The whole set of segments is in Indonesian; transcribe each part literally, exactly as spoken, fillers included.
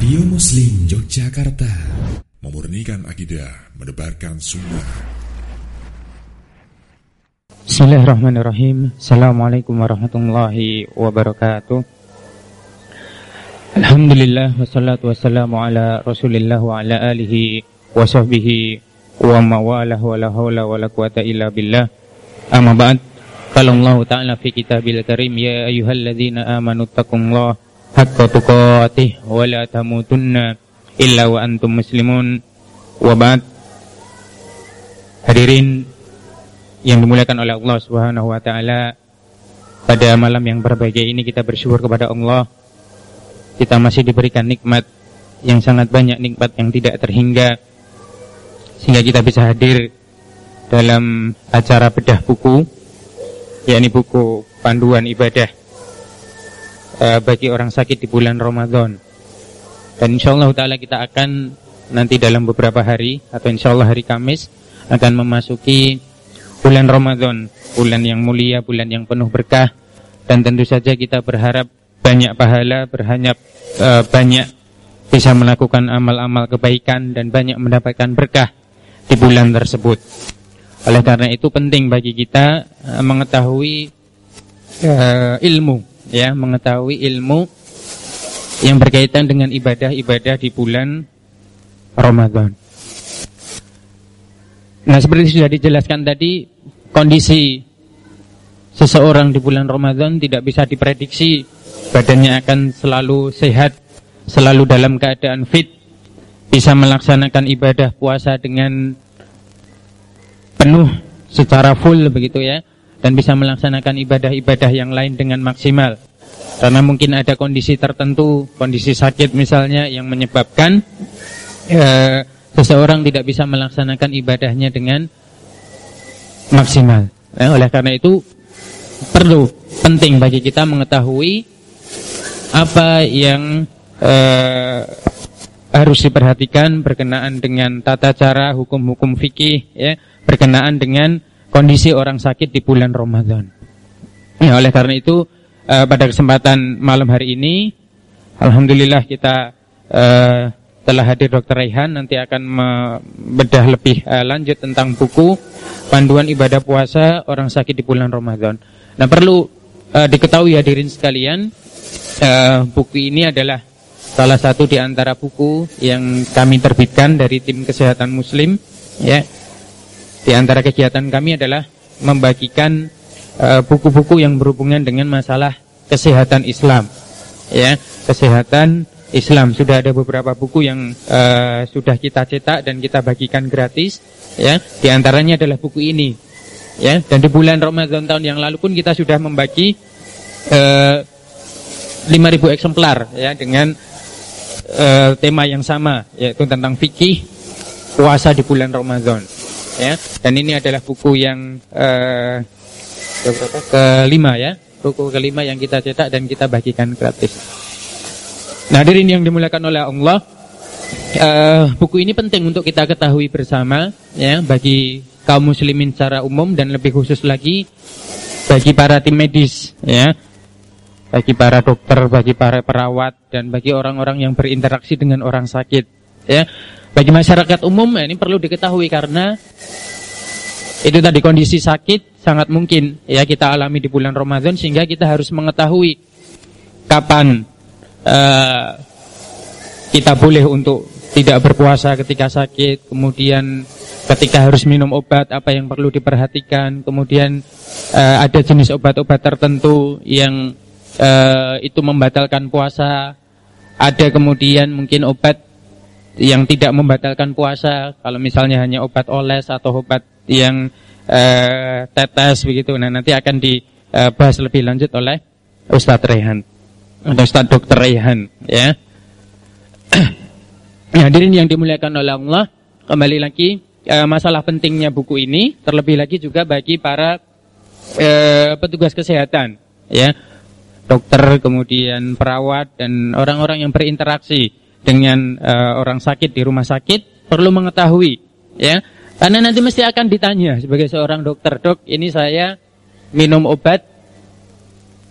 Radio Muslim Yogyakarta, memurnikan akidah, menebarkan sunnah. Bismillahirrahmanirrahim. Assalamualaikum warahmatullahi wabarakatuh. Alhamdulillah, wassalatu wassalamu ala rasulillah wa ala alihi wa sahbihi wa mawalah wa la hawla wa la quwata illa billah. Amma ba'd. Qala Allah ta'ala fi kitabil karim, ya ayyuhalladzina amanu taqullaha haqqa tuqatih wa la tamutunna illa wa antum muslimun. Wa ba'd. Hadirin yang dimuliakan oleh Allah Subhanahu wa taala, pada malam yang berbahagia ini kita bersyukur kepada Allah. Kita masih diberikan nikmat yang sangat banyak, nikmat yang tidak terhingga, sehingga kita bisa hadir dalam acara bedah buku, yakni buku panduan ibadah uh, bagi orang sakit di bulan Ramadan. Dan insyaallah taala kita akan nanti dalam beberapa hari, atau insyaallah hari Kamis, akan memasuki bulan Ramadan, bulan yang mulia, bulan yang penuh berkah. Dan tentu saja kita berharap banyak pahala, berharap uh, banyak bisa melakukan amal-amal kebaikan dan banyak mendapatkan berkah di bulan tersebut. Oleh karena itu penting bagi kita uh, mengetahui uh, ilmu, ya, mengetahui ilmu yang berkaitan dengan ibadah-ibadah di bulan Ramadan. Nah, seperti sudah dijelaskan tadi, kondisi seseorang di bulan Ramadan tidak bisa diprediksi. Badannya akan selalu sehat, selalu dalam keadaan fit, bisa melaksanakan ibadah puasa dengan penuh secara full begitu ya, dan bisa melaksanakan ibadah-ibadah yang lain dengan maksimal. Karena mungkin ada kondisi tertentu, kondisi sakit misalnya, yang menyebabkan eh, seseorang tidak bisa melaksanakan ibadahnya dengan maksimal. Nah, oleh karena itu perlu, penting bagi kita mengetahui apa yang eh, harus diperhatikan berkenaan dengan tata cara hukum-hukum fikih, ya, berkenaan dengan kondisi orang sakit di bulan Ramadan. Ya, oleh karena itu eh, pada kesempatan malam hari ini, alhamdulillah kita eh, telah hadir Dokter Raihan, nanti akan membedah lebih uh, lanjut tentang buku panduan ibadah puasa orang sakit di bulan Ramadan. Nah, perlu uh, diketahui hadirin sekalian, uh, buku ini adalah salah satu di antara buku yang kami terbitkan dari tim kesehatan Muslim, ya. Di antara kegiatan kami adalah membagikan uh, buku-buku yang berhubungan dengan masalah kesehatan Islam, ya, kesehatan Islam. Sudah ada beberapa buku yang uh, sudah kita cetak dan kita bagikan gratis, ya. Di antaranya adalah buku ini, ya. Dan di bulan Ramadan tahun yang lalu pun kita sudah membagi uh, lima ribu eksemplar, ya, dengan uh, tema yang sama, yaitu tentang fikih puasa di bulan Ramadan, ya. Dan ini adalah buku yang uh, kelima, ya, buku kelima yang kita cetak dan kita bagikan gratis. Nah, hadirin yang dimuliakan oleh Allah, uh, buku ini penting untuk kita ketahui bersama, ya, bagi kaum muslimin secara umum dan lebih khusus lagi bagi para tim medis, ya, bagi para dokter, bagi para perawat, dan bagi orang-orang yang berinteraksi dengan orang sakit, ya. Bagi masyarakat umum, ya, ini perlu diketahui karena itu tadi, kondisi sakit sangat mungkin, ya, kita alami di bulan Ramadan, sehingga kita harus mengetahui kapan Uh, kita boleh untuk tidak berpuasa ketika sakit, kemudian ketika harus minum obat apa yang perlu diperhatikan, kemudian uh, ada jenis obat-obat tertentu yang uh, itu membatalkan puasa, ada kemudian mungkin obat yang tidak membatalkan puasa, kalau misalnya hanya obat oles atau obat yang uh, tetes begitu. Nah, nanti akan dibahas lebih lanjut oleh Ustadz Raihan atau Ustadz Dokter Raihan, ya. Hadirin yang dimuliakan oleh Allah, kembali lagi e, masalah pentingnya buku ini, terlebih lagi juga bagi para e, petugas kesehatan, ya, dokter, kemudian perawat, dan orang-orang yang berinteraksi dengan e, orang sakit di rumah sakit perlu mengetahui, ya, karena nanti mesti akan ditanya sebagai seorang dokter, dok, ini saya minum obat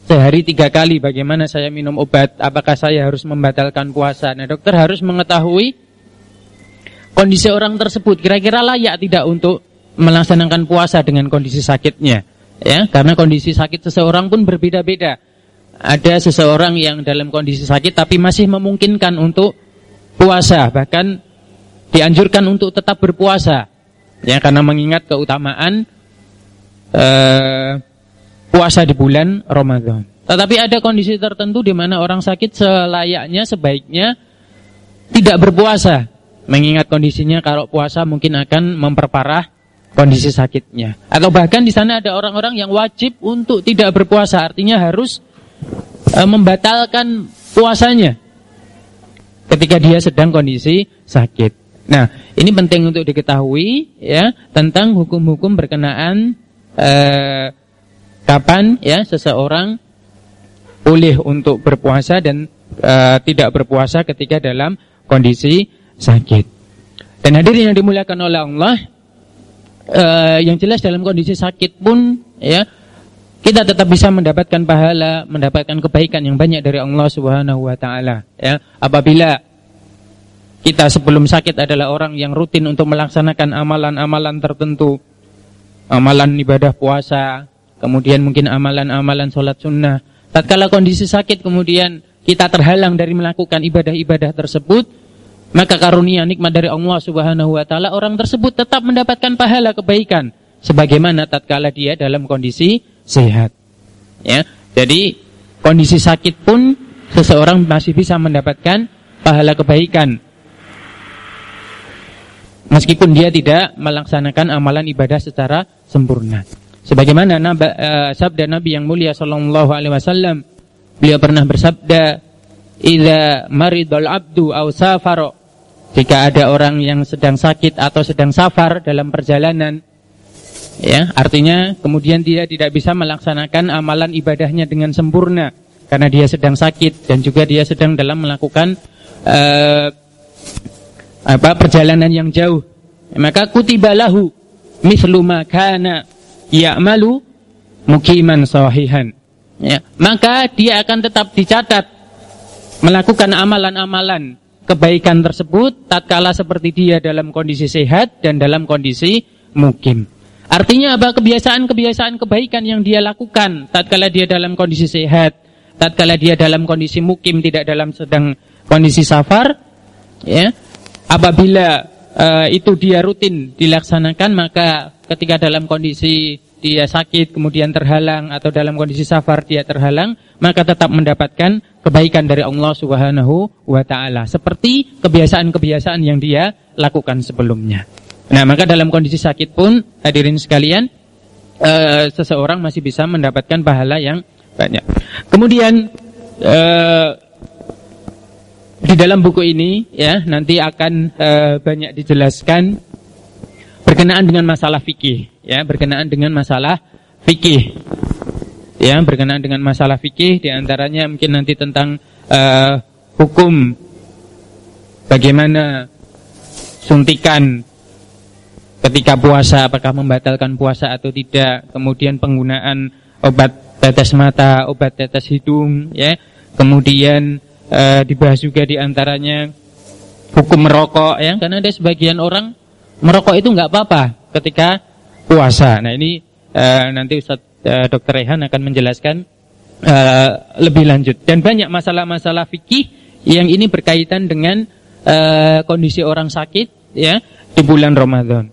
sehari tiga kali, bagaimana saya minum obat? Apakah saya harus membatalkan puasa? Nah, dokter harus mengetahui kondisi orang tersebut. Kira-kira layak tidak untuk melaksanakan puasa dengan kondisi sakitnya? Ya, karena kondisi sakit seseorang pun berbeda-beda. Ada seseorang yang dalam kondisi sakit tapi masih memungkinkan untuk puasa, bahkan dianjurkan untuk tetap berpuasa. Ya, karena mengingat keutamaan eh, puasa di bulan Ramadan. Tetapi ada kondisi tertentu di mana orang sakit selayaknya, sebaiknya tidak berpuasa. Mengingat kondisinya kalau puasa mungkin akan memperparah kondisi sakitnya. Atau bahkan di sana ada orang-orang yang wajib untuk tidak berpuasa, artinya harus e, membatalkan puasanya ketika dia sedang kondisi sakit. Nah, ini penting untuk diketahui ya tentang hukum-hukum berkenaan e, kapan ya seseorang boleh untuk berpuasa dan e, tidak berpuasa ketika dalam kondisi sakit. Dan hadirin yang dimuliakan oleh Allah, uh, yang jelas dalam kondisi sakit pun ya kita tetap bisa mendapatkan pahala, mendapatkan kebaikan yang banyak dari Allah Subhanahu wa taala ya. Apabila kita sebelum sakit adalah orang yang rutin untuk melaksanakan amalan-amalan tertentu, amalan ibadah puasa, kemudian mungkin amalan-amalan sholat sunnah, tatkala kondisi sakit kemudian kita terhalang dari melakukan ibadah-ibadah tersebut, maka karunia nikmat dari Allah Subhanahu wa taala, orang tersebut tetap mendapatkan pahala kebaikan sebagaimana tatkala dia dalam kondisi sehat. Ya. Jadi kondisi sakit pun seseorang masih bisa mendapatkan pahala kebaikan meskipun dia tidak melaksanakan amalan ibadah secara sempurna. Sebagaimana naba, uh, sabda Nabi yang mulia sallallahu alaihi wasallam, beliau pernah bersabda, "Idza maridul abdu aw safara," jika ada orang yang sedang sakit atau sedang safar dalam perjalanan, ya, artinya kemudian dia tidak bisa melaksanakan amalan ibadahnya dengan sempurna karena dia sedang sakit dan juga dia sedang dalam melakukan uh, apa perjalanan yang jauh, maka kutiba lahu mithlu ma kana ya'malu muqiman sahihan, ya, maka dia akan tetap dicatat melakukan amalan-amalan kebaikan tersebut tatkala seperti dia dalam kondisi sehat dan dalam kondisi mukim. Artinya apa? Kebiasaan-kebiasaan kebaikan yang dia lakukan tatkala dia dalam kondisi sehat, tatkala dia dalam kondisi mukim, tidak dalam sedang kondisi safar, ya. Apabila uh, itu dia rutin dilaksanakan, maka ketika dalam kondisi dia sakit kemudian terhalang atau dalam kondisi safar dia terhalang, maka tetap mendapatkan kebaikan dari Allah Subhanahu wa taala seperti kebiasaan-kebiasaan yang dia lakukan sebelumnya. Nah, maka dalam kondisi sakit pun hadirin sekalian, uh, seseorang masih bisa mendapatkan pahala yang banyak. Kemudian uh, di dalam buku ini ya nanti akan uh, banyak dijelaskan berkenaan dengan masalah fikih, ya, berkenaan dengan masalah fikih. Ya, berkenaan dengan masalah fikih, di antaranya mungkin nanti tentang uh, hukum bagaimana suntikan ketika puasa, apakah membatalkan puasa atau tidak, kemudian penggunaan obat tetes mata, obat tetes hidung, ya, kemudian uh, dibahas juga di antaranya hukum merokok, ya, karena ada sebagian orang merokok itu nggak apa-apa ketika puasa. Nah, ini uh, nanti Ustaz uh, dokter Rehan akan menjelaskan uh, lebih lanjut. Dan banyak masalah-masalah fikih yang ini berkaitan dengan uh, kondisi orang sakit, ya, di bulan Ramadan.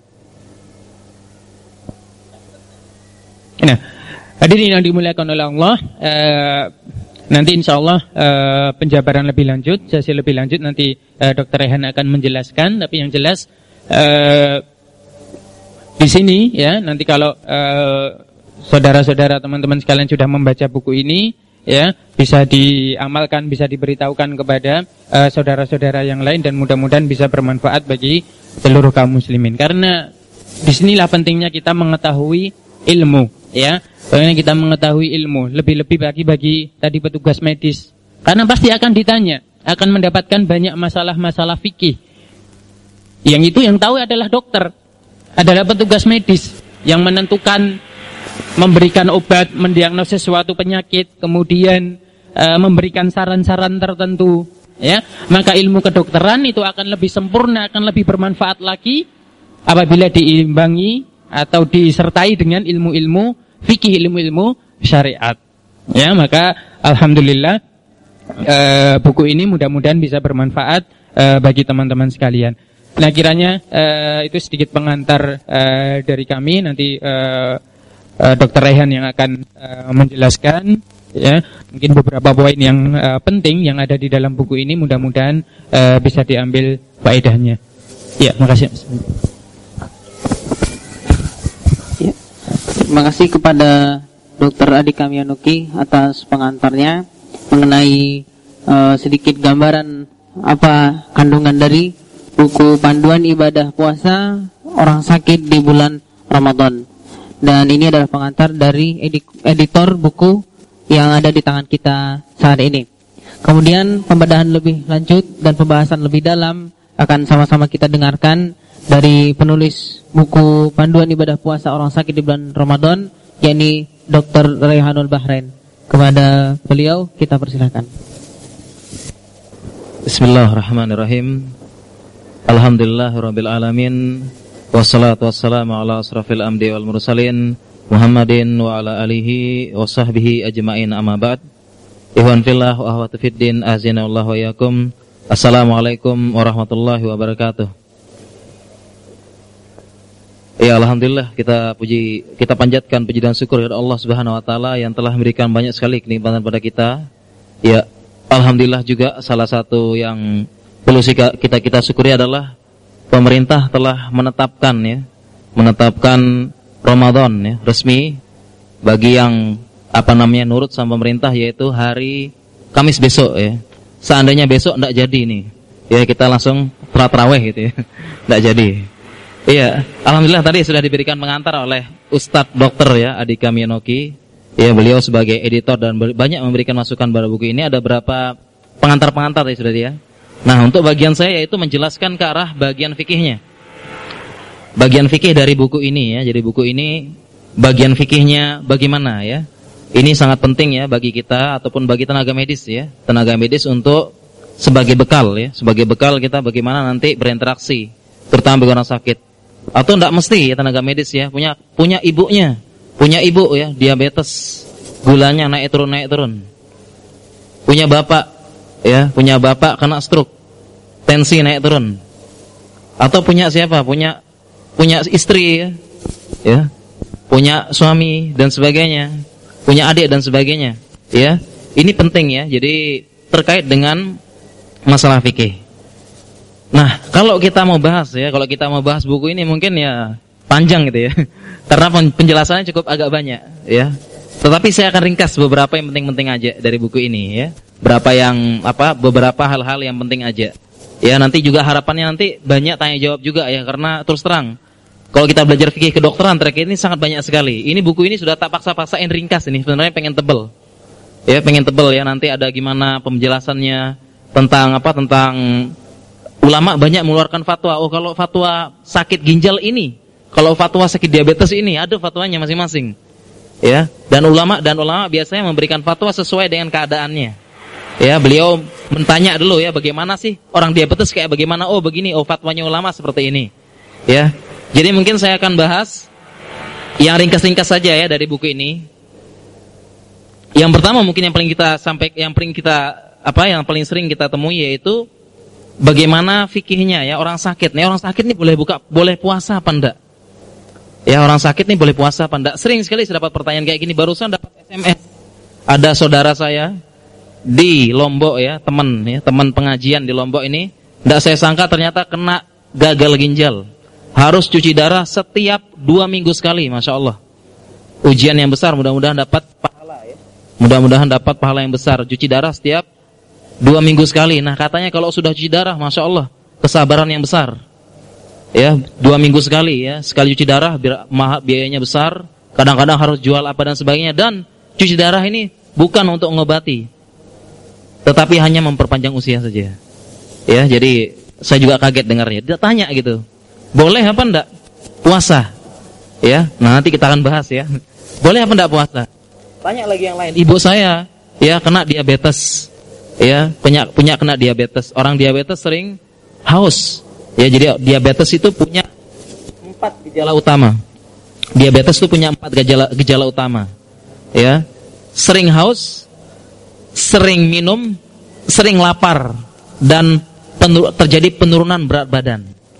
Nah, hadirin yang dimuliakan oleh Allah, uh, nanti insya Allah uh, penjabaran lebih lanjut, sesi lebih lanjut nanti uh, dokter Rehan akan menjelaskan. Tapi yang jelas Uh, di sini ya nanti kalau uh, saudara-saudara teman-teman sekalian sudah membaca buku ini ya bisa diamalkan, bisa diberitahukan kepada uh, saudara-saudara yang lain dan mudah-mudahan bisa bermanfaat bagi seluruh kaum muslimin. Karena disinilah pentingnya kita mengetahui ilmu, ya. Karena kita mengetahui ilmu lebih-lebih bagi bagi tadi petugas medis, karena pasti akan ditanya, akan mendapatkan banyak masalah-masalah fikih. Yang itu yang tahu adalah dokter, adalah petugas medis yang menentukan memberikan obat, mendiagnosis suatu penyakit, kemudian e, memberikan saran-saran tertentu, ya, maka ilmu kedokteran itu akan lebih sempurna, akan lebih bermanfaat lagi apabila diimbangi atau disertai dengan ilmu-ilmu fikih, ilmu-ilmu syariat. Ya, maka alhamdulillah e, buku ini mudah-mudahan bisa bermanfaat e, bagi teman-teman sekalian. Nah, kiranya e, itu sedikit pengantar e, dari kami. Nanti e, Uh, Dokter Rehan yang akan uh, menjelaskan, ya, mungkin beberapa poin yang uh, penting yang ada di dalam buku ini, mudah-mudahan uh, bisa diambil faedahnya. Ya, makasih. Ya, terima kasih kepada Dokter Adi Kamyanuki atas pengantarnya mengenai uh, sedikit gambaran apa kandungan dari buku Panduan Ibadah Puasa Orang Sakit di Bulan Ramadan. Dan ini adalah pengantar dari editor buku yang ada di tangan kita saat ini. Kemudian pembedahan lebih lanjut dan pembahasan lebih dalam akan sama-sama kita dengarkan dari penulis buku Panduan Ibadah Puasa Orang Sakit di Bulan Ramadan, yakni Dokter Raihanul Bahrain. Kepada beliau kita persilakan. Bismillahirrahmanirrahim. Alhamdulillahirabbil alamin. Wassalatu wassalamu ala asrafil amdi wal mursalin Muhammadin wa ala alihi wa sahbihi ajma'in, amma ba'd. Ikhwan fillah wa akhwati fiddin, azinallahu wa yakum. Assalamualaikum warahmatullahi wabarakatuh. Ya, alhamdulillah, kita puji, kita panjatkan puji dan syukur kepada Allah Subhanahu wa taala yang telah memberikan banyak sekali kenikmatan pada kita. Ya, alhamdulillah juga salah satu yang perlu kita kita syukuri adalah pemerintah telah menetapkan ya, menetapkan Ramadan ya, resmi bagi yang apa namanya nurut sama pemerintah, yaitu hari Kamis besok ya. Seandainya besok enggak jadi nih, ya kita langsung tarawih gitu ya. Enggak jadi. Iya, alhamdulillah tadi sudah diberikan pengantar oleh Ustadz Dokter ya Adi Kamyanuki. Ya, beliau sebagai editor dan banyak memberikan masukan pada buku ini. Ada berapa pengantar-pengantar tadi sudah dia. Nah, untuk bagian saya yaitu menjelaskan ke arah bagian fikihnya. Bagian fikih dari buku ini ya. Jadi buku ini bagian fikihnya bagaimana ya. Ini sangat penting ya bagi kita ataupun bagi tenaga medis ya. Tenaga medis untuk sebagai bekal ya. Sebagai bekal kita bagaimana nanti berinteraksi, terutama bagi orang sakit. Atau tidak mesti ya tenaga medis ya. Punya punya ibunya. Punya ibu ya, diabetes. Gulanya naik turun naik turun. Punya bapak ya, punya bapak kena stroke, tensi naik turun. Atau punya siapa? Punya punya istri ya, ya, punya suami dan sebagainya, punya adik dan sebagainya. Ya, ini penting ya. Jadi terkait dengan masalah fikih. Nah, kalau kita mau bahas ya, kalau kita mau bahas buku ini mungkin ya panjang gitu ya, karena penjelasannya cukup agak banyak ya. Tetapi saya akan ringkas beberapa yang penting-penting aja dari buku ini ya. Berapa yang apa beberapa hal-hal yang penting aja. Ya, nanti juga harapannya nanti banyak tanya jawab juga ya, karena terus terang kalau kita belajar fikih kedokteran terakhir ini sangat banyak sekali. Ini buku ini sudah tak paksa-paksain ringkas ini, sebenarnya pengen tebel. Ya, pengen tebel ya, nanti ada gimana penjelasannya tentang apa tentang ulama banyak mengeluarkan fatwa. Oh, kalau fatwa sakit ginjal ini, kalau fatwa sakit diabetes ini ada fatwanya masing-masing. Ya, dan ulama dan ulama biasanya memberikan fatwa sesuai dengan keadaannya. Ya, beliau mentanya dulu ya, bagaimana sih orang diabetes kayak bagaimana? Oh, begini, oh fatwanya ulama seperti ini. Ya. Jadi mungkin saya akan bahas yang ringkas-ringkas saja ya dari buku ini. Yang pertama mungkin yang paling kita sampai yang paling kita apa yang paling sering kita temui yaitu bagaimana fikihnya ya orang sakit. Nih orang sakit nih boleh buka boleh puasa apa enggak? Ya, orang sakit nih boleh puasa apa enggak? Sering sekali saya dapat pertanyaan kayak gini, barusan dapat S M S. Ada saudara saya di Lombok ya, teman ya, teman pengajian di Lombok ini, tidak saya sangka ternyata kena gagal ginjal. Harus cuci darah setiap dua minggu sekali, masya Allah. Ujian yang besar, mudah-mudahan dapat pahala ya. Mudah-mudahan dapat pahala yang besar. Cuci darah setiap dua minggu sekali. Nah, katanya kalau sudah cuci darah, masya Allah, kesabaran yang besar. Ya, dua minggu sekali ya, sekali cuci darah biayanya besar. Kadang-kadang harus jual apa dan sebagainya. Dan cuci darah ini bukan untuk mengobati, tetapi hanya memperpanjang usia saja. Ya, jadi saya juga kaget dengarnya. Dia tanya gitu, boleh apa enggak puasa? Ya, nah nanti kita akan bahas ya. Boleh apa enggak puasa? Banyak lagi yang lain. Ibu saya ya kena diabetes. Ya, punya punya kena diabetes. Orang diabetes sering haus. Ya, jadi diabetes itu punya empat gejala utama. Diabetes itu punya empat gejala gejala utama. Ya. Sering haus, sering minum, sering lapar, dan penur- terjadi penurunan berat badan.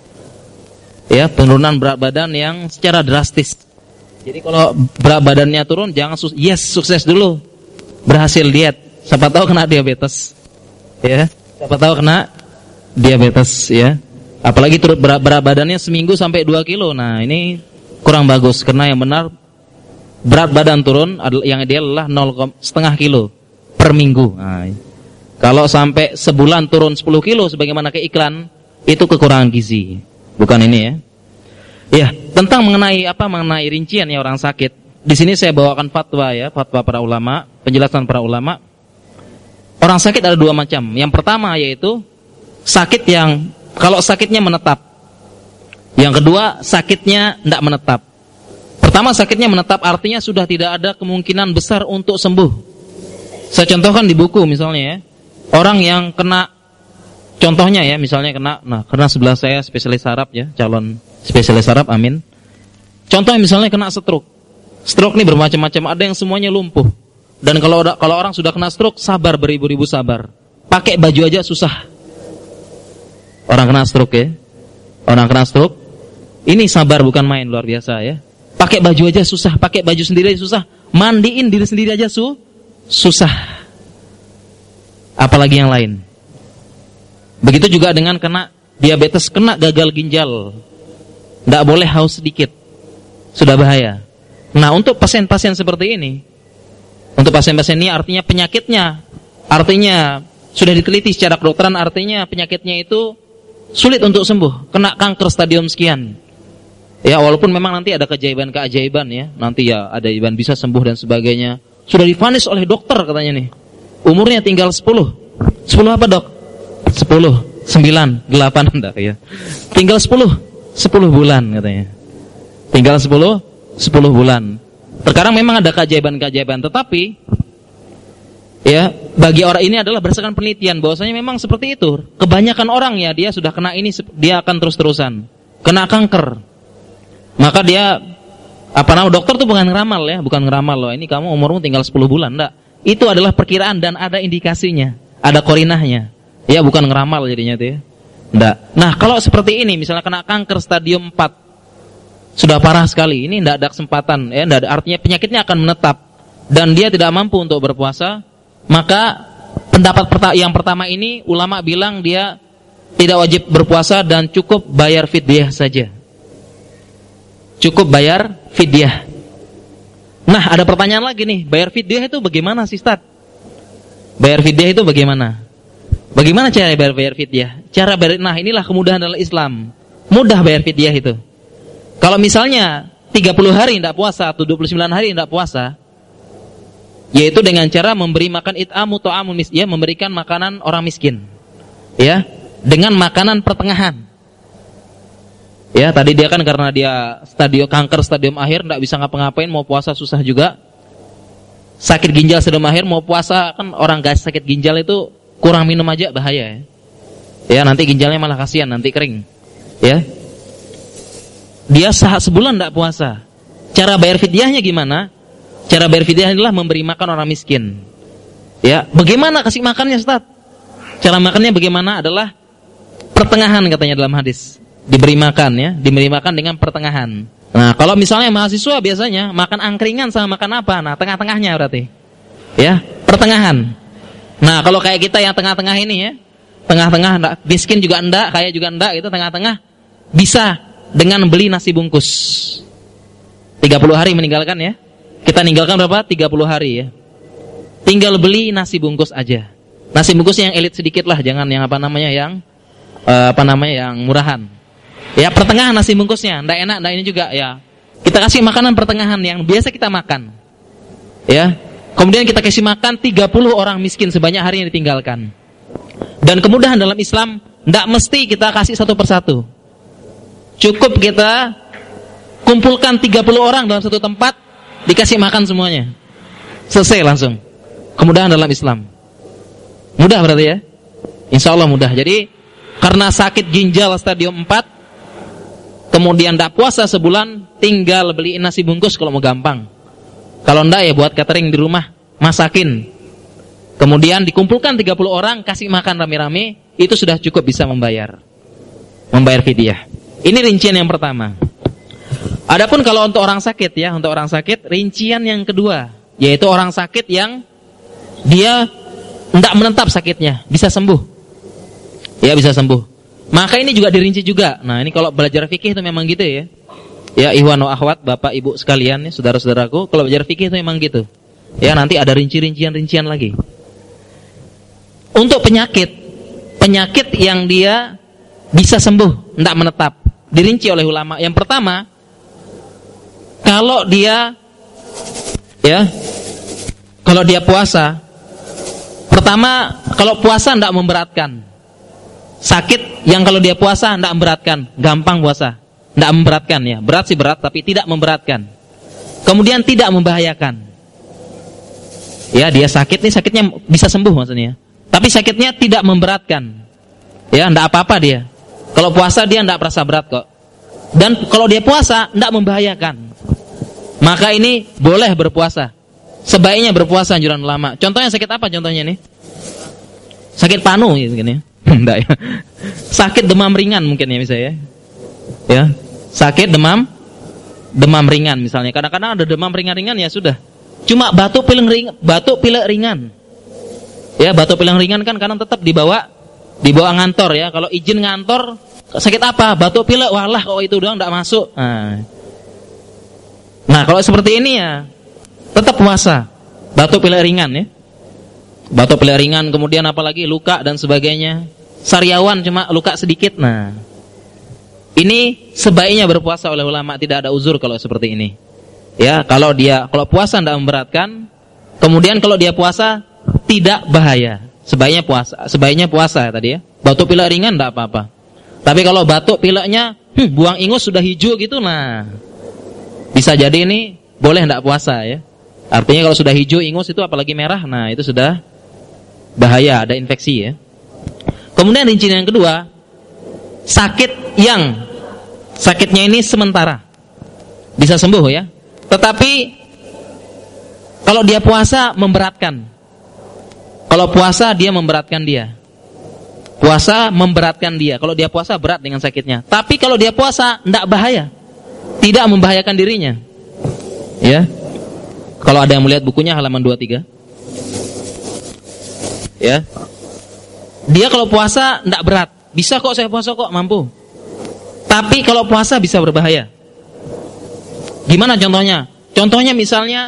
Ya, penurunan berat badan yang secara drastis. Jadi kalau berat badannya turun, jangan sus- yes sukses dulu, berhasil diet. Siapa tahu kena diabetes, ya. Siapa tahu kena diabetes, ya. Apalagi turut berat, berat badannya seminggu sampai dua kilo. Nah, ini kurang bagus, karena yang benar berat badan turun yang ideal adalah nol koma lima kilo per minggu. Nah, kalau sampai sebulan turun sepuluh kilo sebagaimana ke iklan, itu kekurangan gizi. Bukan ini ya. Ya, tentang mengenai apa mengenai rincian ya orang sakit. Di sini saya bawakan fatwa ya, fatwa para ulama, penjelasan para ulama. Orang sakit ada dua macam. Yang pertama yaitu sakit yang kalau sakitnya menetap. Yang kedua, sakitnya tidak menetap. Pertama, sakitnya menetap artinya sudah tidak ada kemungkinan besar untuk sembuh. Saya contohkan di buku misalnya ya. Orang yang kena, contohnya ya, misalnya kena, nah karena sebelah saya spesialis saraf ya, calon spesialis saraf, amin. Contohnya misalnya kena stroke. Stroke ini bermacam-macam, ada yang semuanya lumpuh. Dan kalau kalau orang sudah kena stroke, sabar beribu-ribu sabar. Pakai baju aja susah. Orang kena stroke ya. Orang kena stroke, ini sabar bukan main, luar biasa ya. Pakai baju aja susah, pakai baju sendiri aja susah. Mandiin diri sendiri aja su susah. Apalagi yang lain. Begitu juga dengan kena diabetes, kena gagal ginjal. Tidak boleh haus sedikit, sudah bahaya. Nah, untuk pasien-pasien seperti ini, untuk pasien-pasien ini artinya penyakitnya, artinya sudah diteliti secara kedokteran, artinya penyakitnya itu sulit untuk sembuh, kena kanker stadium sekian. Ya, walaupun memang nanti ada keajaiban-keajaiban ya, nanti ya ada keajaiban bisa sembuh dan sebagainya. Sudah divonis oleh dokter katanya nih, umurnya tinggal sepuluh. sepuluh apa dok? sepuluh, sembilan, delapan enggak ya. Tinggal sepuluh, sepuluh bulan katanya. Tinggal sepuluh, sepuluh bulan. Terkadang memang ada keajaiban-keajaiban, tetapi ya, bagi orang ini adalah berdasarkan penelitian bahwasanya memang seperti itu. Kebanyakan orang ya dia sudah kena ini, dia akan terus-terusan kena kanker. Maka dia apa nama dokter tuh bukan ngeramal ya, bukan ngeramal loh. Ini kamu umurmu tinggal sepuluh bulan, enggak. Itu adalah perkiraan dan ada indikasinya, ada korinahnya. Ya, bukan ngeramal jadinya tuh ya. Enggak. Nah, kalau seperti ini misalnya kena kanker stadium empat, sudah parah sekali. Ini enggak ada kesempatan ya, enggak ada, artinya penyakitnya akan menetap dan dia tidak mampu untuk berpuasa. Maka pendapat yang pertama ini ulama bilang dia tidak wajib berpuasa dan cukup bayar fidyah saja. Cukup bayar fidyah. Nah, ada pertanyaan lagi nih, bayar fidyah itu bagaimana sih, Ustaz? Bayar fidyah itu bagaimana? Bagaimana cara bayar bayar fidyah? Cara bayar, nah inilah kemudahan dalam Islam. Mudah bayar fidyah itu. Kalau misalnya tiga puluh hari tidak puasa atau dua puluh sembilan hari tidak puasa, yaitu dengan cara memberi makan it'amu ta'amul miskin, ya, memberikan makanan orang miskin. Ya, dengan makanan pertengahan. Ya, tadi dia kan karena dia stadium kanker stadium akhir tidak bisa ngapa-ngapain, mau puasa susah juga. Sakit ginjal stadium akhir mau puasa kan orang guys sakit ginjal itu kurang minum aja bahaya ya. Ya, nanti ginjalnya malah kasihan, nanti kering. Ya. Dia sahat sebulan tidak puasa. Cara bayar fidyahnya gimana? Cara bayar fidyah adalah memberi makan orang miskin. Ya, bagaimana kasih makannya, Ustaz? Cara makannya bagaimana adalah pertengahan katanya dalam hadis. Diberi makan ya, diberi makan dengan pertengahan. Nah, kalau misalnya mahasiswa biasanya makan angkringan sama makan apa? Nah, tengah-tengahnya berarti. Ya, pertengahan. Nah, kalau kayak kita yang tengah-tengah ini ya, tengah-tengah enggak, miskin juga enggak, kaya juga enggak, itu tengah-tengah, bisa dengan beli nasi bungkus. tiga puluh hari meninggalkan ya. Kita ninggalkan berapa? tiga puluh hari ya. Tinggal beli nasi bungkus aja. Nasi bungkus yang elit sedikit lah, jangan yang apa namanya yang uh, apa namanya yang murahan. Ya, pertengahan nasi bungkusnya, ndak enak, ndak ini juga ya. Kita kasih makanan pertengahan yang biasa kita makan. Ya. Kemudian kita kasih makan tiga puluh orang miskin sebanyak hari yang ditinggalkan. Dan kemudahan dalam Islam, ndak mesti kita kasih satu persatu. Cukup kita kumpulkan tiga puluh orang dalam satu tempat, dikasih makan semuanya. Selesai langsung. Kemudahan dalam Islam. Mudah berarti ya? Insya Allah mudah. Jadi karena sakit ginjal stadium empat, kemudian tidak puasa sebulan, tinggal beliin nasi bungkus kalau mau gampang. Kalau enggak ya buat catering di rumah, masakin. Kemudian dikumpulkan tiga puluh orang, kasih makan rame-rame, itu sudah cukup bisa membayar. Membayar fidyah. Ini rincian yang pertama. Adapun kalau untuk orang sakit ya, untuk orang sakit, rincian yang kedua, yaitu orang sakit yang dia tidak menetap sakitnya, bisa sembuh. Ya, bisa sembuh. Maka ini juga dirinci juga. Nah, ini kalau belajar fikih itu memang gitu ya. Ya, ikhwan wa akhwat, Bapak Ibu sekalian ya, saudara-saudaraku, kalau belajar fikih itu memang gitu. Ya, nanti ada rinci-rincian-rincian lagi. Untuk penyakit, penyakit yang dia bisa sembuh, tidak menetap, dirinci oleh ulama. Yang pertama, kalau dia ya, kalau dia puasa, pertama, kalau puasa tidak memberatkan. Sakit yang kalau dia puasa tidak memberatkan, gampang puasa, tidak memberatkan ya. Berat sih berat, tapi tidak memberatkan. Kemudian tidak membahayakan. Ya, dia sakit nih, sakitnya bisa sembuh maksudnya. Tapi sakitnya tidak memberatkan. Ya, tidak apa-apa dia. Kalau puasa dia tidak merasa berat kok. Dan kalau dia puasa tidak membahayakan. Maka ini boleh berpuasa. Sebaiknya berpuasa anjuran ulama. Contohnya sakit apa contohnya nih? Sakit panu gitu kan ya. Enggak ya. Sakit demam ringan mungkin ya misalnya. Ya. Sakit demam demam ringan misalnya. Kadang-kadang ada demam ringan-ringan ya sudah. Cuma batuk pilek ringan, batuk pilek ringan. Ya, batuk pilek ringan kan kadang tetap dibawa dibawa ngantor ya. Kalau izin ngantor sakit apa? Batuk pilek, walah kok itu doang enggak masuk. Nah. Nah, kalau seperti ini ya tetap puasa. Batuk pilek ringan ya. Batuk pilek ringan, kemudian apalagi luka dan sebagainya. Sariawan cuma luka sedikit. Nah, ini sebaiknya berpuasa oleh ulama, tidak ada uzur kalau seperti ini. Ya, kalau dia kalau puasa tidak memberatkan, kemudian kalau dia puasa tidak bahaya, sebaiknya puasa. Sebaiknya puasa tadi ya. Batuk pilek ringan tidak apa-apa. Tapi kalau batuk pileknya, hmm, buang ingus sudah hijau gitu, nah bisa jadi ini boleh tidak puasa ya. Artinya kalau sudah hijau ingus itu apalagi merah, nah itu sudah bahaya, ada infeksi ya. Kemudian rincian yang kedua, sakit yang sakitnya ini sementara, bisa sembuh ya. Tetapi kalau dia puasa memberatkan. Kalau puasa dia memberatkan dia. Puasa memberatkan dia. Kalau dia puasa berat dengan sakitnya. Tapi kalau dia puasa tidak bahaya, tidak membahayakan dirinya. Ya. Kalau ada yang melihat bukunya halaman dua puluh tiga. Ya. Dia kalau puasa tidak berat. Bisa kok saya puasa kok, mampu. Tapi kalau puasa bisa berbahaya. Gimana contohnya? Contohnya misalnya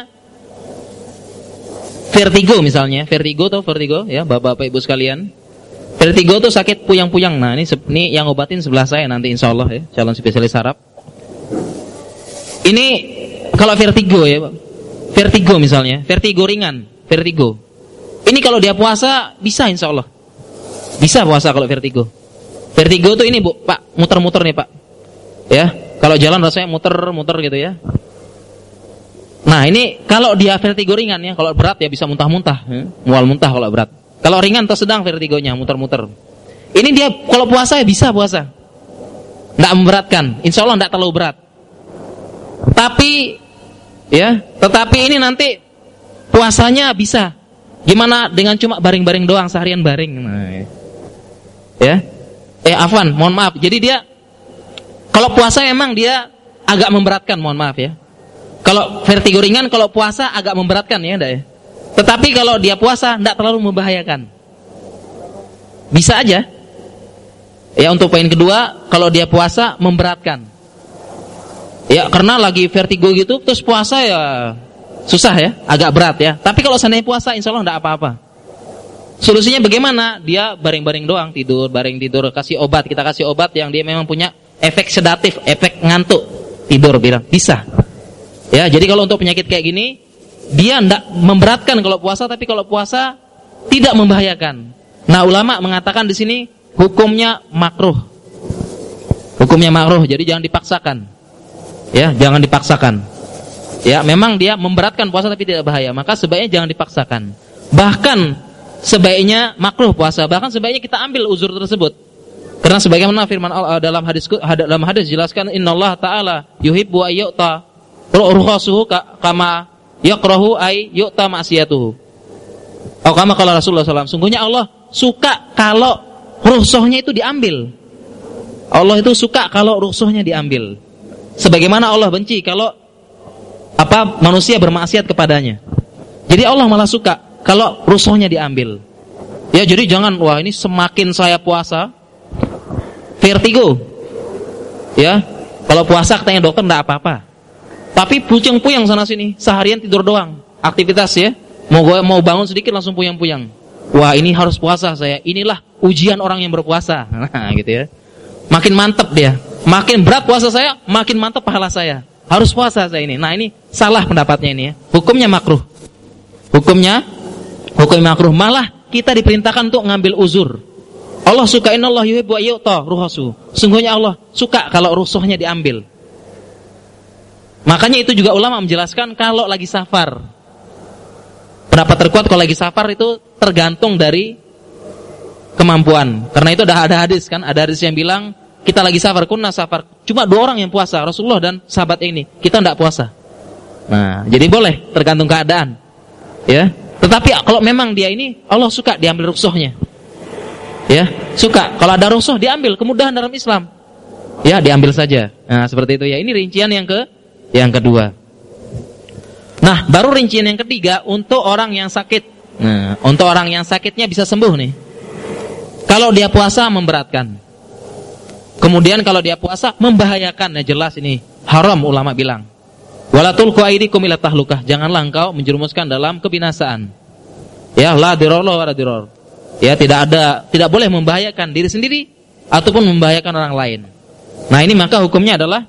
vertigo misalnya. Vertigo atau vertigo ya, Bapak-bapak Ibu sekalian. Vertigo tuh sakit puyang-puyang. Nah, ini ini yang obatin sebelah saya nanti insyaallah ya, calon spesialis saraf. Ini kalau vertigo ya, vertigo misalnya, vertigo ringan, vertigo. Ini kalau dia puasa bisa insyaallah. Bisa puasa kalau vertigo. Vertigo tuh ini Bu, Pak, muter-muter nih Pak. Ya, kalau jalan rasanya muter-muter gitu ya. Nah, ini kalau dia vertigo ringan ya, kalau berat ya bisa muntah-muntah, ya. Mual muntah kalau berat. Kalau ringan atau sedang vertigonya, muter-muter. Ini dia kalau puasa ya bisa puasa. Enggak memberatkan, insyaallah enggak terlalu berat. Tapi ya, tetapi ini nanti puasanya bisa. Gimana dengan cuma baring-baring doang, seharian baring. Nah, ya. Ya. Eh afwan, mohon maaf. Jadi dia kalau puasa emang dia agak memberatkan, mohon maaf ya. Kalau vertigo ringan kalau puasa agak memberatkan ya, enggak ya? Tetapi kalau dia puasa enggak terlalu membahayakan. Bisa aja. Ya, untuk poin kedua, kalau dia puasa memberatkan. Ya, karena lagi vertigo gitu terus puasa ya susah ya, agak berat ya. Tapi kalau seandainya puasa insyaallah enggak apa-apa. Solusinya bagaimana? Dia baring-baring doang, tidur, baring tidur, kasih obat, kita kasih obat yang dia memang punya efek sedatif, efek ngantuk, tidur bilang, bisa. Ya, jadi kalau untuk penyakit kayak gini, dia tidak memberatkan kalau puasa, tapi kalau puasa tidak membahayakan. Nah, ulama mengatakan di sini hukumnya makruh. Hukumnya makruh, jadi jangan dipaksakan. Ya, jangan dipaksakan. Ya, memang dia memberatkan puasa tapi tidak bahaya, maka sebaiknya jangan dipaksakan. Bahkan sebaiknya makruh puasa, bahkan sebaiknya kita ambil uzur tersebut. Karena sebagaimana firman Allah dalam hadis dalam hadis jelaskan, innallaha ta'ala yuhibbu ayyuta rukhasuhu kama yakrahu ay yu'ta ma'siyatuhu. Oh, kama kalau Rasulullah sallallahu alaihi wasallam, sungguhnya Allah suka kalau rukhsahnya itu diambil. Allah itu suka kalau rukhsahnya diambil. Sebagaimana Allah benci kalau apa manusia bermaksiat kepadanya. Jadi Allah malah suka kalau rukhsahnya diambil. Ya, jadi jangan wah ini semakin saya puasa vertigo. Ya, kalau puasa katanya dokter enggak apa-apa. Tapi puyeng-puyeng sana sini, seharian tidur doang. Aktivitas ya, mau gue mau bangun sedikit langsung puyeng-puyeng. Wah, ini harus puasa saya. Inilah ujian orang yang berpuasa. Nah, gitu ya. Makin mantep dia. Makin berat puasa saya, makin mantep pahala saya. Harus puasa saya ini. Nah, ini salah pendapatnya ini ya. Hukumnya makruh. Hukumnya hukum makruh, malah kita diperintahkan untuk ngambil uzur. Allah suka, innallaha yuhibbu ayyuta ruhasu. Sungguhnya Allah suka kalau rusuhnya diambil. Makanya itu juga ulama menjelaskan kalau lagi safar. Pendapat terkuat kalau lagi safar itu tergantung dari kemampuan. Karena itu ada ada hadis kan, ada hadis yang bilang kita lagi safar, kunna safar. Cuma dua orang yang puasa, Rasulullah dan sahabat ini. Kita enggak puasa. Nah, jadi boleh tergantung keadaan. Ya. Tetapi kalau memang dia ini Allah suka diambil rukhsahnya. Ya, suka. Kalau ada rukhsah diambil, kemudahan dalam Islam. Ya, diambil saja. Nah, seperti itu ya. Ini rincian yang ke yang kedua. Nah, baru rincian yang ketiga untuk orang yang sakit. Nah, untuk orang yang sakitnya bisa sembuh nih. Kalau dia puasa memberatkan. Kemudian kalau dia puasa membahayakan, ya jelas ini haram ulama bilang. Wala tulqu aydikum ila tahlukah. Janganlah engkau menjerumuskan dalam kebinasaan. Ya, la dirar wa la dirar. Ya, tidak ada, tidak boleh membahayakan diri sendiri ataupun membahayakan orang lain. Nah, ini maka hukumnya adalah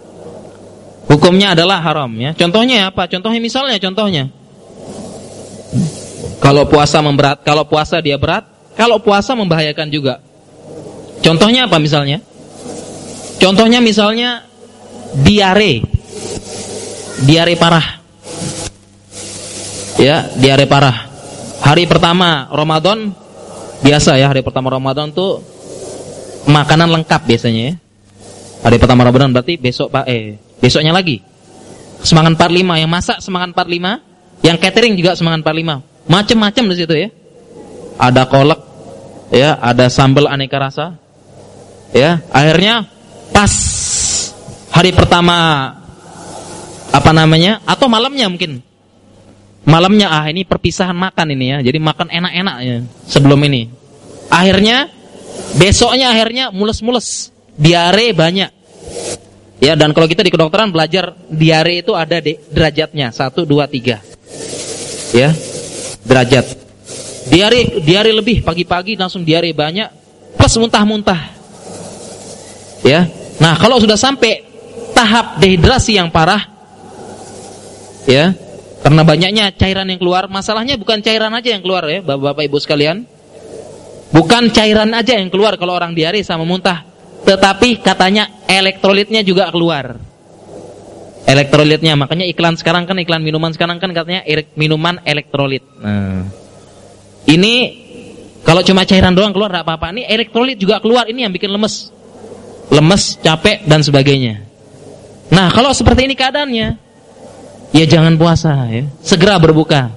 hukumnya adalah haram ya. Contohnya apa? Contohnya misalnya contohnya. Kalau puasa memberat, kalau puasa dia berat, kalau puasa membahayakan juga. Contohnya apa misalnya? Contohnya misalnya diare. Diare parah. Ya, diare parah. Hari pertama Ramadan biasa ya, hari pertama Ramadan tuh makanan lengkap biasanya ya. Hari pertama Ramadan berarti besok Pak eh besoknya lagi. Semangat empat puluh lima yang masak semangat empat puluh lima, yang catering juga semangat empat puluh lima. Macam-macam di situ ya. Ada kolak ya, ada sambal aneka rasa. Ya, akhirnya pas hari pertama apa namanya? Atau malamnya mungkin. Malamnya ah ini perpisahan makan ini ya. Jadi makan enak-enak ya sebelum ini. Akhirnya besoknya akhirnya mules-mules, diare banyak. Ya, dan kalau kita di kedokteran belajar diare itu ada de- derajatnya satu, dua, tiga. Ya. Derajat. Diare diare lebih pagi-pagi langsung diare banyak plus muntah-muntah. Ya. Nah, kalau sudah sampai tahap dehidrasi yang parah ya, karena banyaknya cairan yang keluar, masalahnya bukan cairan aja yang keluar ya, Bapak-bapak Ibu sekalian. Bukan cairan aja yang keluar kalau orang diare sama muntah, tetapi katanya elektrolitnya juga keluar. Elektrolitnya, makanya iklan sekarang kan, iklan minuman sekarang kan katanya minuman elektrolit. Nah, ini kalau cuma cairan doang keluar enggak apa-apa, ini elektrolit juga keluar, ini yang bikin lemes. Lemes, capek dan sebagainya. Nah, kalau seperti ini keadaannya, ya jangan puasa ya. Segera berbuka.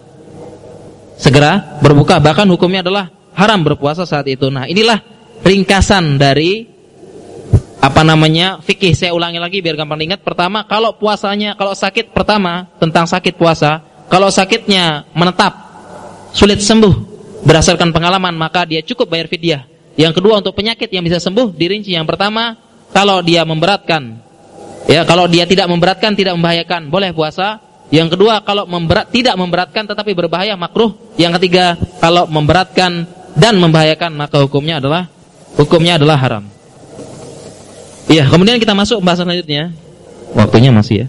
Segera berbuka, bahkan hukumnya adalah haram berpuasa saat itu. Nah, inilah ringkasan dari apa namanya fikih. Saya ulangi lagi biar gampang diingat. Pertama, kalau puasanya, kalau sakit, pertama tentang sakit puasa, kalau sakitnya menetap, sulit sembuh berdasarkan pengalaman, maka dia cukup bayar fidyah. Yang kedua, untuk penyakit yang bisa sembuh dirinci. Yang pertama, kalau dia memberatkan, ya kalau dia tidak memberatkan, tidak membahayakan, boleh puasa. Yang kedua, kalau memberat, tidak memberatkan tetapi berbahaya, makruh. Yang ketiga, kalau memberatkan dan membahayakan, maka hukumnya adalah hukumnya adalah haram. Iya, kemudian kita masuk pembahasan selanjutnya. Waktunya masih ya.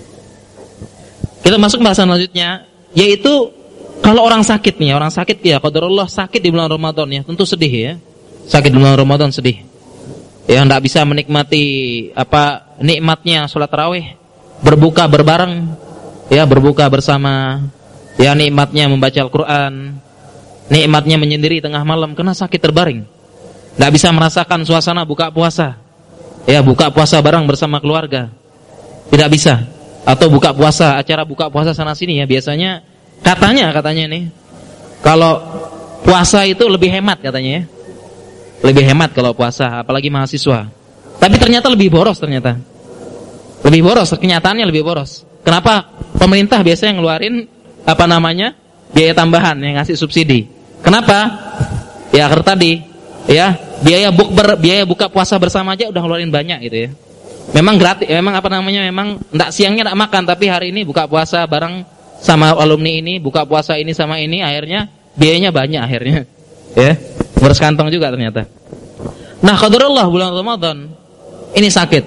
Kita masuk pembahasan selanjutnya, yaitu kalau orang sakit nih, orang sakit ya, qadarullah sakit di bulan Ramadan ya, tentu sedih ya. Sakit di bulan Ramadan sedih. Ya, enggak bisa menikmati apa nikmatnya sholat tarawih, berbuka berbareng, ya berbuka bersama, ya nikmatnya membaca Al-Quran, nikmatnya menyendiri tengah malam karena sakit terbaring, nggak bisa merasakan suasana buka puasa, ya buka puasa bareng bersama keluarga, tidak bisa. Atau buka puasa, acara buka puasa sana sini ya, biasanya katanya katanya nih, kalau puasa itu lebih hemat katanya ya, lebih hemat kalau puasa, apalagi mahasiswa. Tapi ternyata lebih boros, ternyata lebih boros, kenyataannya lebih boros. Kenapa? Pemerintah biasanya ngeluarin apa namanya biaya tambahan yang ngasih subsidi. Kenapa? Ya karena tadi ya biaya bukber, biaya buka puasa bersama aja udah ngeluarin banyak gitu ya. Memang gratis, memang apa namanya, memang enggak siangnya enggak makan, tapi hari ini buka puasa bareng sama alumni ini, buka puasa ini sama ini, akhirnya biayanya banyak akhirnya. Ya, boros kantong juga ternyata. Nah, qadarullah bulan Ramadan ini sakit.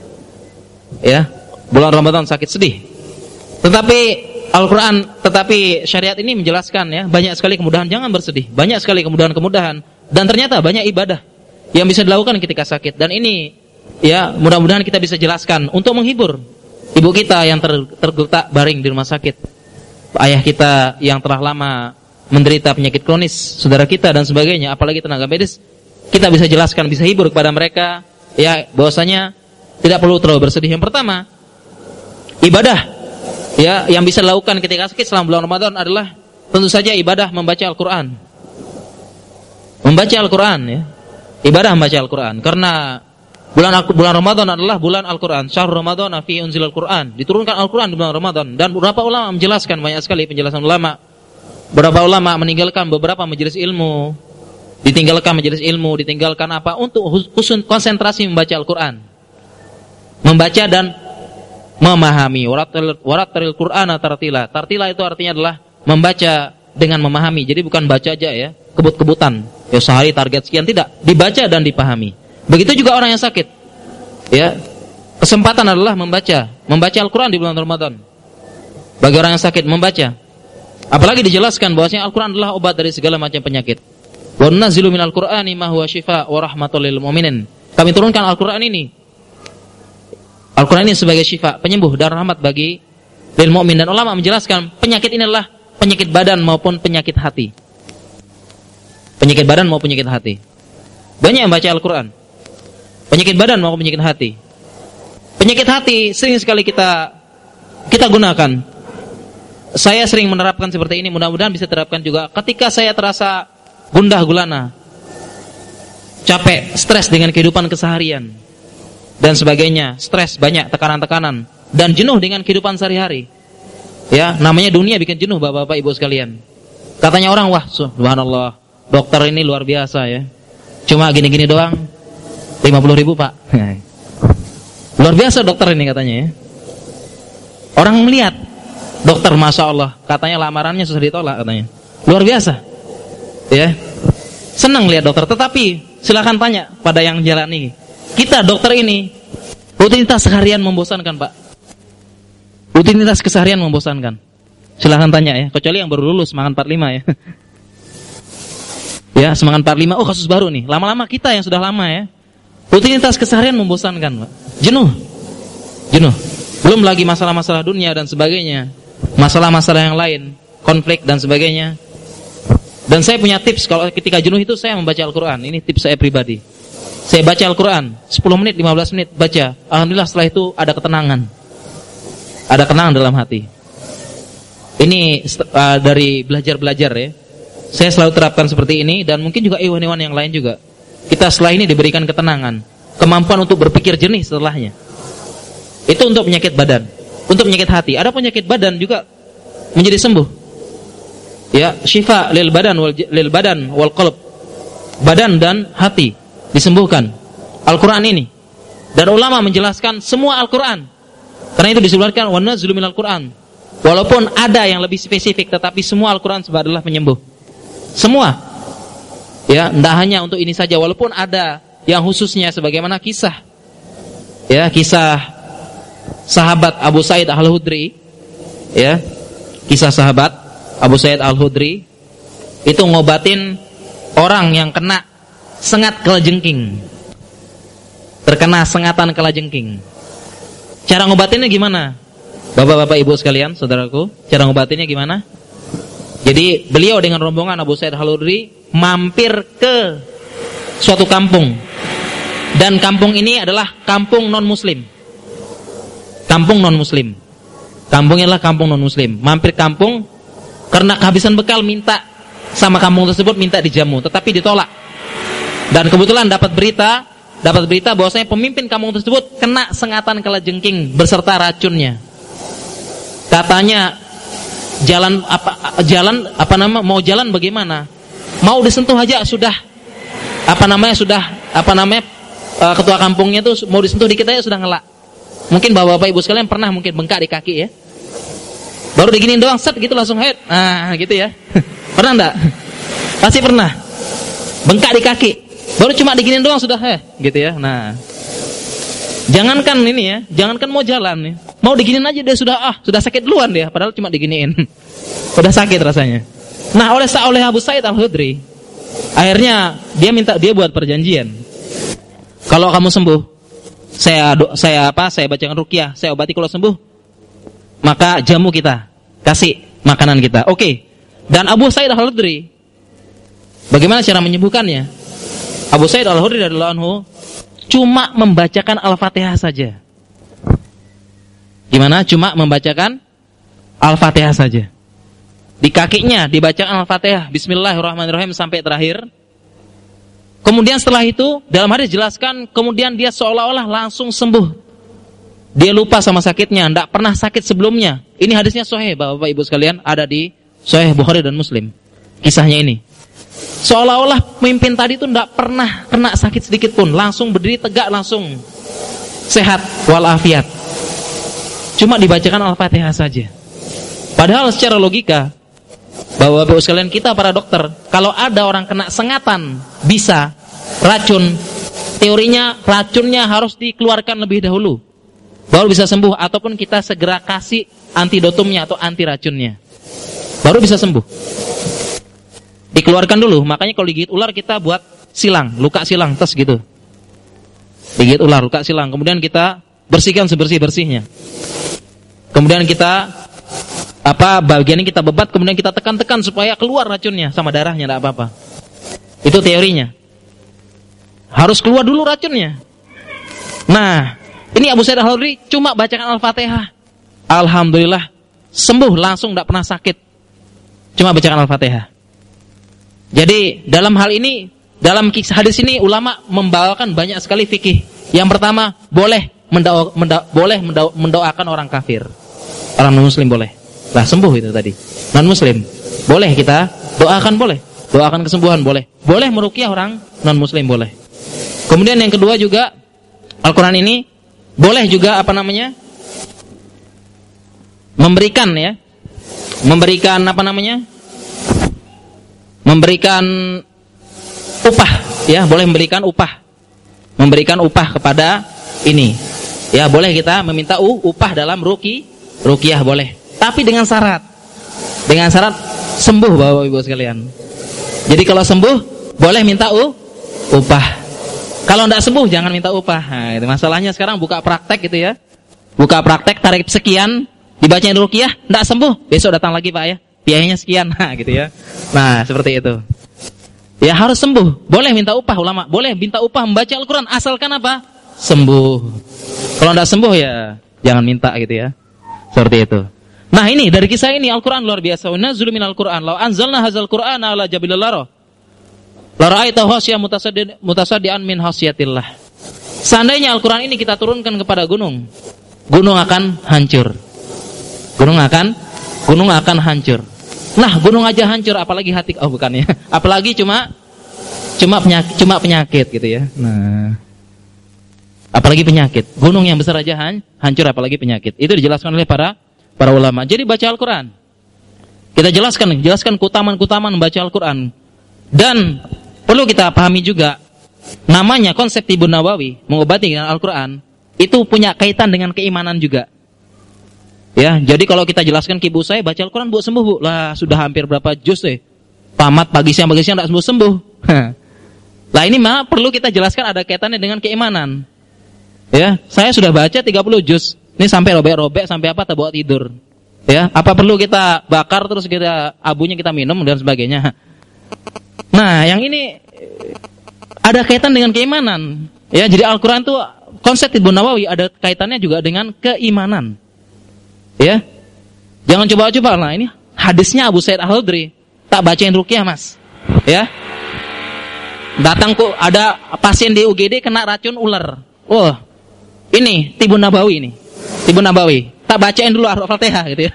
Ya, bulan Ramadan sakit, sedih. Tetapi Al-Qur'an, tetapi syariat ini menjelaskan ya, banyak sekali kemudahan, jangan bersedih. Banyak sekali kemudahan-kemudahan dan ternyata banyak ibadah yang bisa dilakukan ketika sakit, dan ini ya, mudah-mudahan kita bisa jelaskan untuk menghibur ibu kita yang ter, tergeletak baring di rumah sakit, ayah kita yang telah lama menderita penyakit kronis, saudara kita dan sebagainya, apalagi tenaga medis. Kita bisa jelaskan, bisa hibur kepada mereka ya, bahwasanya tidak perlu terlalu bersedih. Yang pertama, ibadah ya yang bisa dilakukan ketika sakit selama bulan Ramadan adalah tentu saja ibadah membaca Al-Qur'an. Membaca Al-Qur'an ya. Ibadah membaca Al-Qur'an, karena Bulan bulan Ramadan adalah bulan Al-Qur'an. Syahrul Ramadan fi unzilal Qur'an. Diturunkan Al-Qur'an di bulan Ramadan, dan beberapa ulama menjelaskan, banyak sekali penjelasan ulama. Beberapa ulama meninggalkan beberapa majelis ilmu, ditinggalkan majelis ilmu, ditinggalkan apa? Untuk khusus konsentrasi membaca Al-Qur'an. Membaca dan memahami. Warattil Qur'ana tartila. Tartila itu artinya adalah membaca dengan memahami. Jadi bukan baca aja ya, kebut-kebutan. Ya sehari target sekian, tidak, dibaca dan dipahami. Begitu juga orang yang sakit. Ya, kesempatan adalah membaca, membaca Al-Qur'an di bulan Ramadan. Bagi orang yang sakit membaca. Apalagi dijelaskan bahwasanya Al-Qur'an adalah obat dari segala macam penyakit. Wa nunazzilu minal Qur'ani ma huwa syifaa wa rahmatul lil mu'minin. Kami turunkan Al-Qur'an ini. Al-Qur'an ini sebagai syifa, penyembuh dan rahmat bagi lil mu'min, dan ulama menjelaskan penyakit ini adalah penyakit badan maupun penyakit hati. Penyakit badan maupun penyakit hati. Banyak yang baca Al-Qur'an. Penyakit badan maupun penyakit hati. Penyakit hati sering sekali kita kita gunakan. Saya sering menerapkan seperti ini, mudah-mudahan bisa terapkan juga. Ketika saya terasa gundah gulana, capek, stres dengan kehidupan keseharian dan sebagainya, stres banyak, tekanan-tekanan, dan jenuh dengan kehidupan sehari-hari. Ya, namanya dunia bikin jenuh Bapak-bapak Ibu sekalian. Katanya orang, wah subhanallah, dokter ini luar biasa ya. Cuma gini-gini doang, lima puluh ribu pak. Luar biasa dokter ini katanya ya. Orang melihat dokter, masya Allah, katanya lamarannya susah ditolak katanya. Luar biasa ya. Senang lihat dokter. Tetapi silakan tanya pada yang jalani. Kita dokter ini rutinitas seharian membosankan pak. Rutinitas keseharian membosankan. Silakan tanya ya. Kecuali yang baru lulus semangat empat puluh lima ya. Ya, semangat empat puluh lima, oh kasus baru nih. Lama-lama kita yang sudah lama ya, rutinitas keseharian membosankan, Pak. Jenuh. Jenuh. Belum lagi masalah-masalah dunia dan sebagainya. Masalah-masalah yang lain, konflik dan sebagainya. Dan saya punya tips, kalau ketika jenuh itu saya membaca Al-Qur'an. Ini tips saya pribadi. Saya baca Al-Qur'an sepuluh menit, lima belas menit baca. Alhamdulillah setelah itu ada ketenangan. Ada ketenangan dalam hati. Ini uh, dari belajar-belajar ya. Saya selalu terapkan seperti ini, dan mungkin juga iwan-iwan yang lain juga. Kita setelah ini diberikan ketenangan, kemampuan untuk berpikir jernih setelahnya. Itu untuk penyakit badan. Untuk penyakit hati, ada penyakit badan juga menjadi sembuh. Ya, syifa lil badan wal lil badan wal qalb. Badan dan hati disembuhkan. Al-Qur'an ini. Dan ulama menjelaskan semua Al-Qur'an. Karena itu disebutkan wa nazzilu minal Qur'an. Walaupun ada yang lebih spesifik, tetapi semua Al-Qur'an adalah penyembuh. Semua. Ya, tidak hanya untuk ini saja, walaupun ada yang khususnya sebagaimana kisah. Ya, kisah sahabat Abu Sa'id Al-Khudri. Ya. Kisah sahabat Abu Sa'id Al-Khudri itu ngobatin orang yang kena sengat kalajengking. Terkena sengatan kalajengking. Cara ngobatinnya gimana? Bapak-bapak ibu sekalian, saudaraku, cara ngobatinnya gimana? Jadi beliau dengan rombongan Abu Sa'id Al-Khudri mampir ke suatu kampung. Dan kampung ini adalah kampung non-muslim. Kampung non-muslim. Kampungnya adalah kampung non-muslim. Mampir kampung karena kehabisan bekal, minta sama kampung tersebut, minta dijamu, tetapi ditolak. Dan kebetulan dapat berita, dapat berita bahwasanya pemimpin kampung tersebut kena sengatan kalajengking beserta racunnya. Katanya jalan apa jalan apa nama mau jalan bagaimana? Mau disentuh aja sudah apa namanya sudah apa namanya uh, ketua kampungnya tuh mau disentuh dikit aja sudah ngelak. Mungkin bapak-bapak ibu sekalian pernah mungkin bengkak di kaki ya. Baru diginiin doang set gitu langsung head. Nah, gitu ya. Pernah enggak? Pasti pernah. Bengkak di kaki. Baru cuma diginiin doang sudah heh, gitu ya. Nah. Jangankan ini ya, jangankan mau jalan nih. Mau diginiin aja dia sudah ah, sudah sakit duluan dia padahal cuma diginiin. Udah sakit rasanya. Nah, oleh oleh Abu Sa'id Al-Khudri akhirnya dia minta dia buat perjanjian. Kalau kamu sembuh, saya saya apa? Saya bacakan ruqyah, saya obati kalau sembuh. Maka jamu kita, kasih makanan kita. Oke. Okay. Dan Abu Sa'id Al-Khudri bagaimana cara menyembuhkannya? Abu Sa'id Al-Khudri radhiyallahu anhu cuma membacakan Al-Fatihah saja. Gimana? Cuma membacakan Al-Fatihah saja. Di kakinya dibacakan Al-Fatihah, Bismillahirrahmanirrahim sampai terakhir. Kemudian setelah itu dalam hadis jelaskan, kemudian dia seolah-olah langsung sembuh. Dia lupa sama sakitnya, tidak pernah sakit sebelumnya. Ini hadisnya sahih, Bapak Ibu sekalian, ada di Sahih Bukhari dan Muslim. Kisahnya ini. Seolah-olah pemimpin tadi itu tidak pernah kena sakit sedikit pun, langsung berdiri tegak, langsung sehat walafiat. Cuma dibacakan Al-Fatihah saja. Padahal secara logika, Bapak-bapak sekalian, kita para dokter, kalau ada orang kena sengatan, bisa racun, teorinya racunnya harus dikeluarkan lebih dahulu, baru bisa sembuh, ataupun kita segera kasih antidotumnya atau anti racunnya, baru bisa sembuh. Dikeluarkan dulu. Makanya kalau digigit ular kita buat silang, luka silang, tes gitu. Digigit ular, luka silang, kemudian kita bersihkan sebersih-bersihnya. Kemudian kita apa bagian yang kita bebat, kemudian kita tekan-tekan supaya keluar racunnya sama darahnya, tidak apa-apa. Itu teorinya. Harus keluar dulu racunnya. Nah, ini Abu Sa'id Al-Khudri cuma bacakan Al-Fatihah. Alhamdulillah sembuh langsung, tidak pernah sakit. Cuma bacakan Al-Fatihah. Jadi dalam hal ini, dalam hadis ini ulama membawakan banyak sekali fikih. Yang pertama, boleh mendao, mendao, boleh mendao, mendoakan orang kafir, orang non muslim boleh. Lah sembuh itu tadi. Non muslim boleh kita doakan, boleh. Doakan kesembuhan boleh. Boleh meruqyah orang non muslim boleh. Kemudian yang kedua juga, Al-Qur'an ini boleh juga apa namanya? Memberikan ya. Memberikan apa namanya? Memberikan upah, ya, boleh memberikan upah. Memberikan upah kepada ini. Ya, boleh kita meminta uh, upah dalam ruqi, ruqyah boleh. Tapi dengan syarat. Dengan syarat sembuh, Bapak Ibu sekalian. Jadi kalau sembuh boleh minta uh, upah. Kalau enggak sembuh jangan minta upah. Nah, itu masalahnya sekarang buka praktek gitu ya. Buka praktek tarik sekian, dibacain ruqyah, enggak sembuh, besok datang lagi, Pak ya. Biayanya sekian, nah gitu ya. Nah, seperti itu. Ya harus sembuh. Boleh minta upah ulama, boleh minta upah membaca Al-Qur'an asalkan apa? Sembuh. Kalau enggak sembuh ya jangan minta gitu ya. Seperti itu. Nah, ini dari kisah ini Al-Qur'an luar biasa. Wa nazulu minal Qur'an law anzalna hadzal Qur'ana ala jabalil lara. La ra'aita khashiyan mutasaddian mutasaddian min khasyatillah. Seandainya Al-Qur'an ini kita turunkan kepada gunung, gunung akan hancur. Gunung akan gunung akan hancur. Nah, gunung aja hancur, apalagi hati, oh bukan ya, apalagi cuma cuma penyakit, cuma penyakit gitu ya. Nah, apalagi penyakit, gunung yang besar aja hancur, apalagi penyakit. Itu dijelaskan oleh para para ulama. Jadi baca Al-Quran, kita jelaskan, jelaskan keutamaan-keutamaan membaca Al-Quran. Dan perlu kita pahami juga, namanya konsep Tibun Nawawi mengobati dengan Al-Quran itu punya kaitan dengan keimanan juga. Ya, jadi kalau kita jelaskan ke ibu saya baca Al-Quran buat sembuh, Bu. Lah, sudah hampir berapa juz eh. Tamat pagi siang pagi siang enggak sembuh-sembuh. Lah ini mah perlu kita jelaskan ada kaitannya dengan keimanan. Ya, saya sudah baca tiga puluh juz. Ini sampai robek-robek, sampai apa terbawa tidur. Ya, apa perlu kita bakar terus kita abunya kita minum dan sebagainya. Nah, yang ini ada kaitan dengan keimanan. Ya, jadi Al-Qur'an itu konsep Ibnu Nawawi ada kaitannya juga dengan keimanan. Ya. Jangan coba-coba. Nah, ini hadisnya Abu Sa'id Al-Khudri. Tak bacain ruqyah, Mas. Ya. Datang kok ada pasien di U G D kena racun ular. Oh. Ini Tibun Nabawi ini. Tibun Nabawi. Tak bacain dulu Al-Fatihah gitu ya.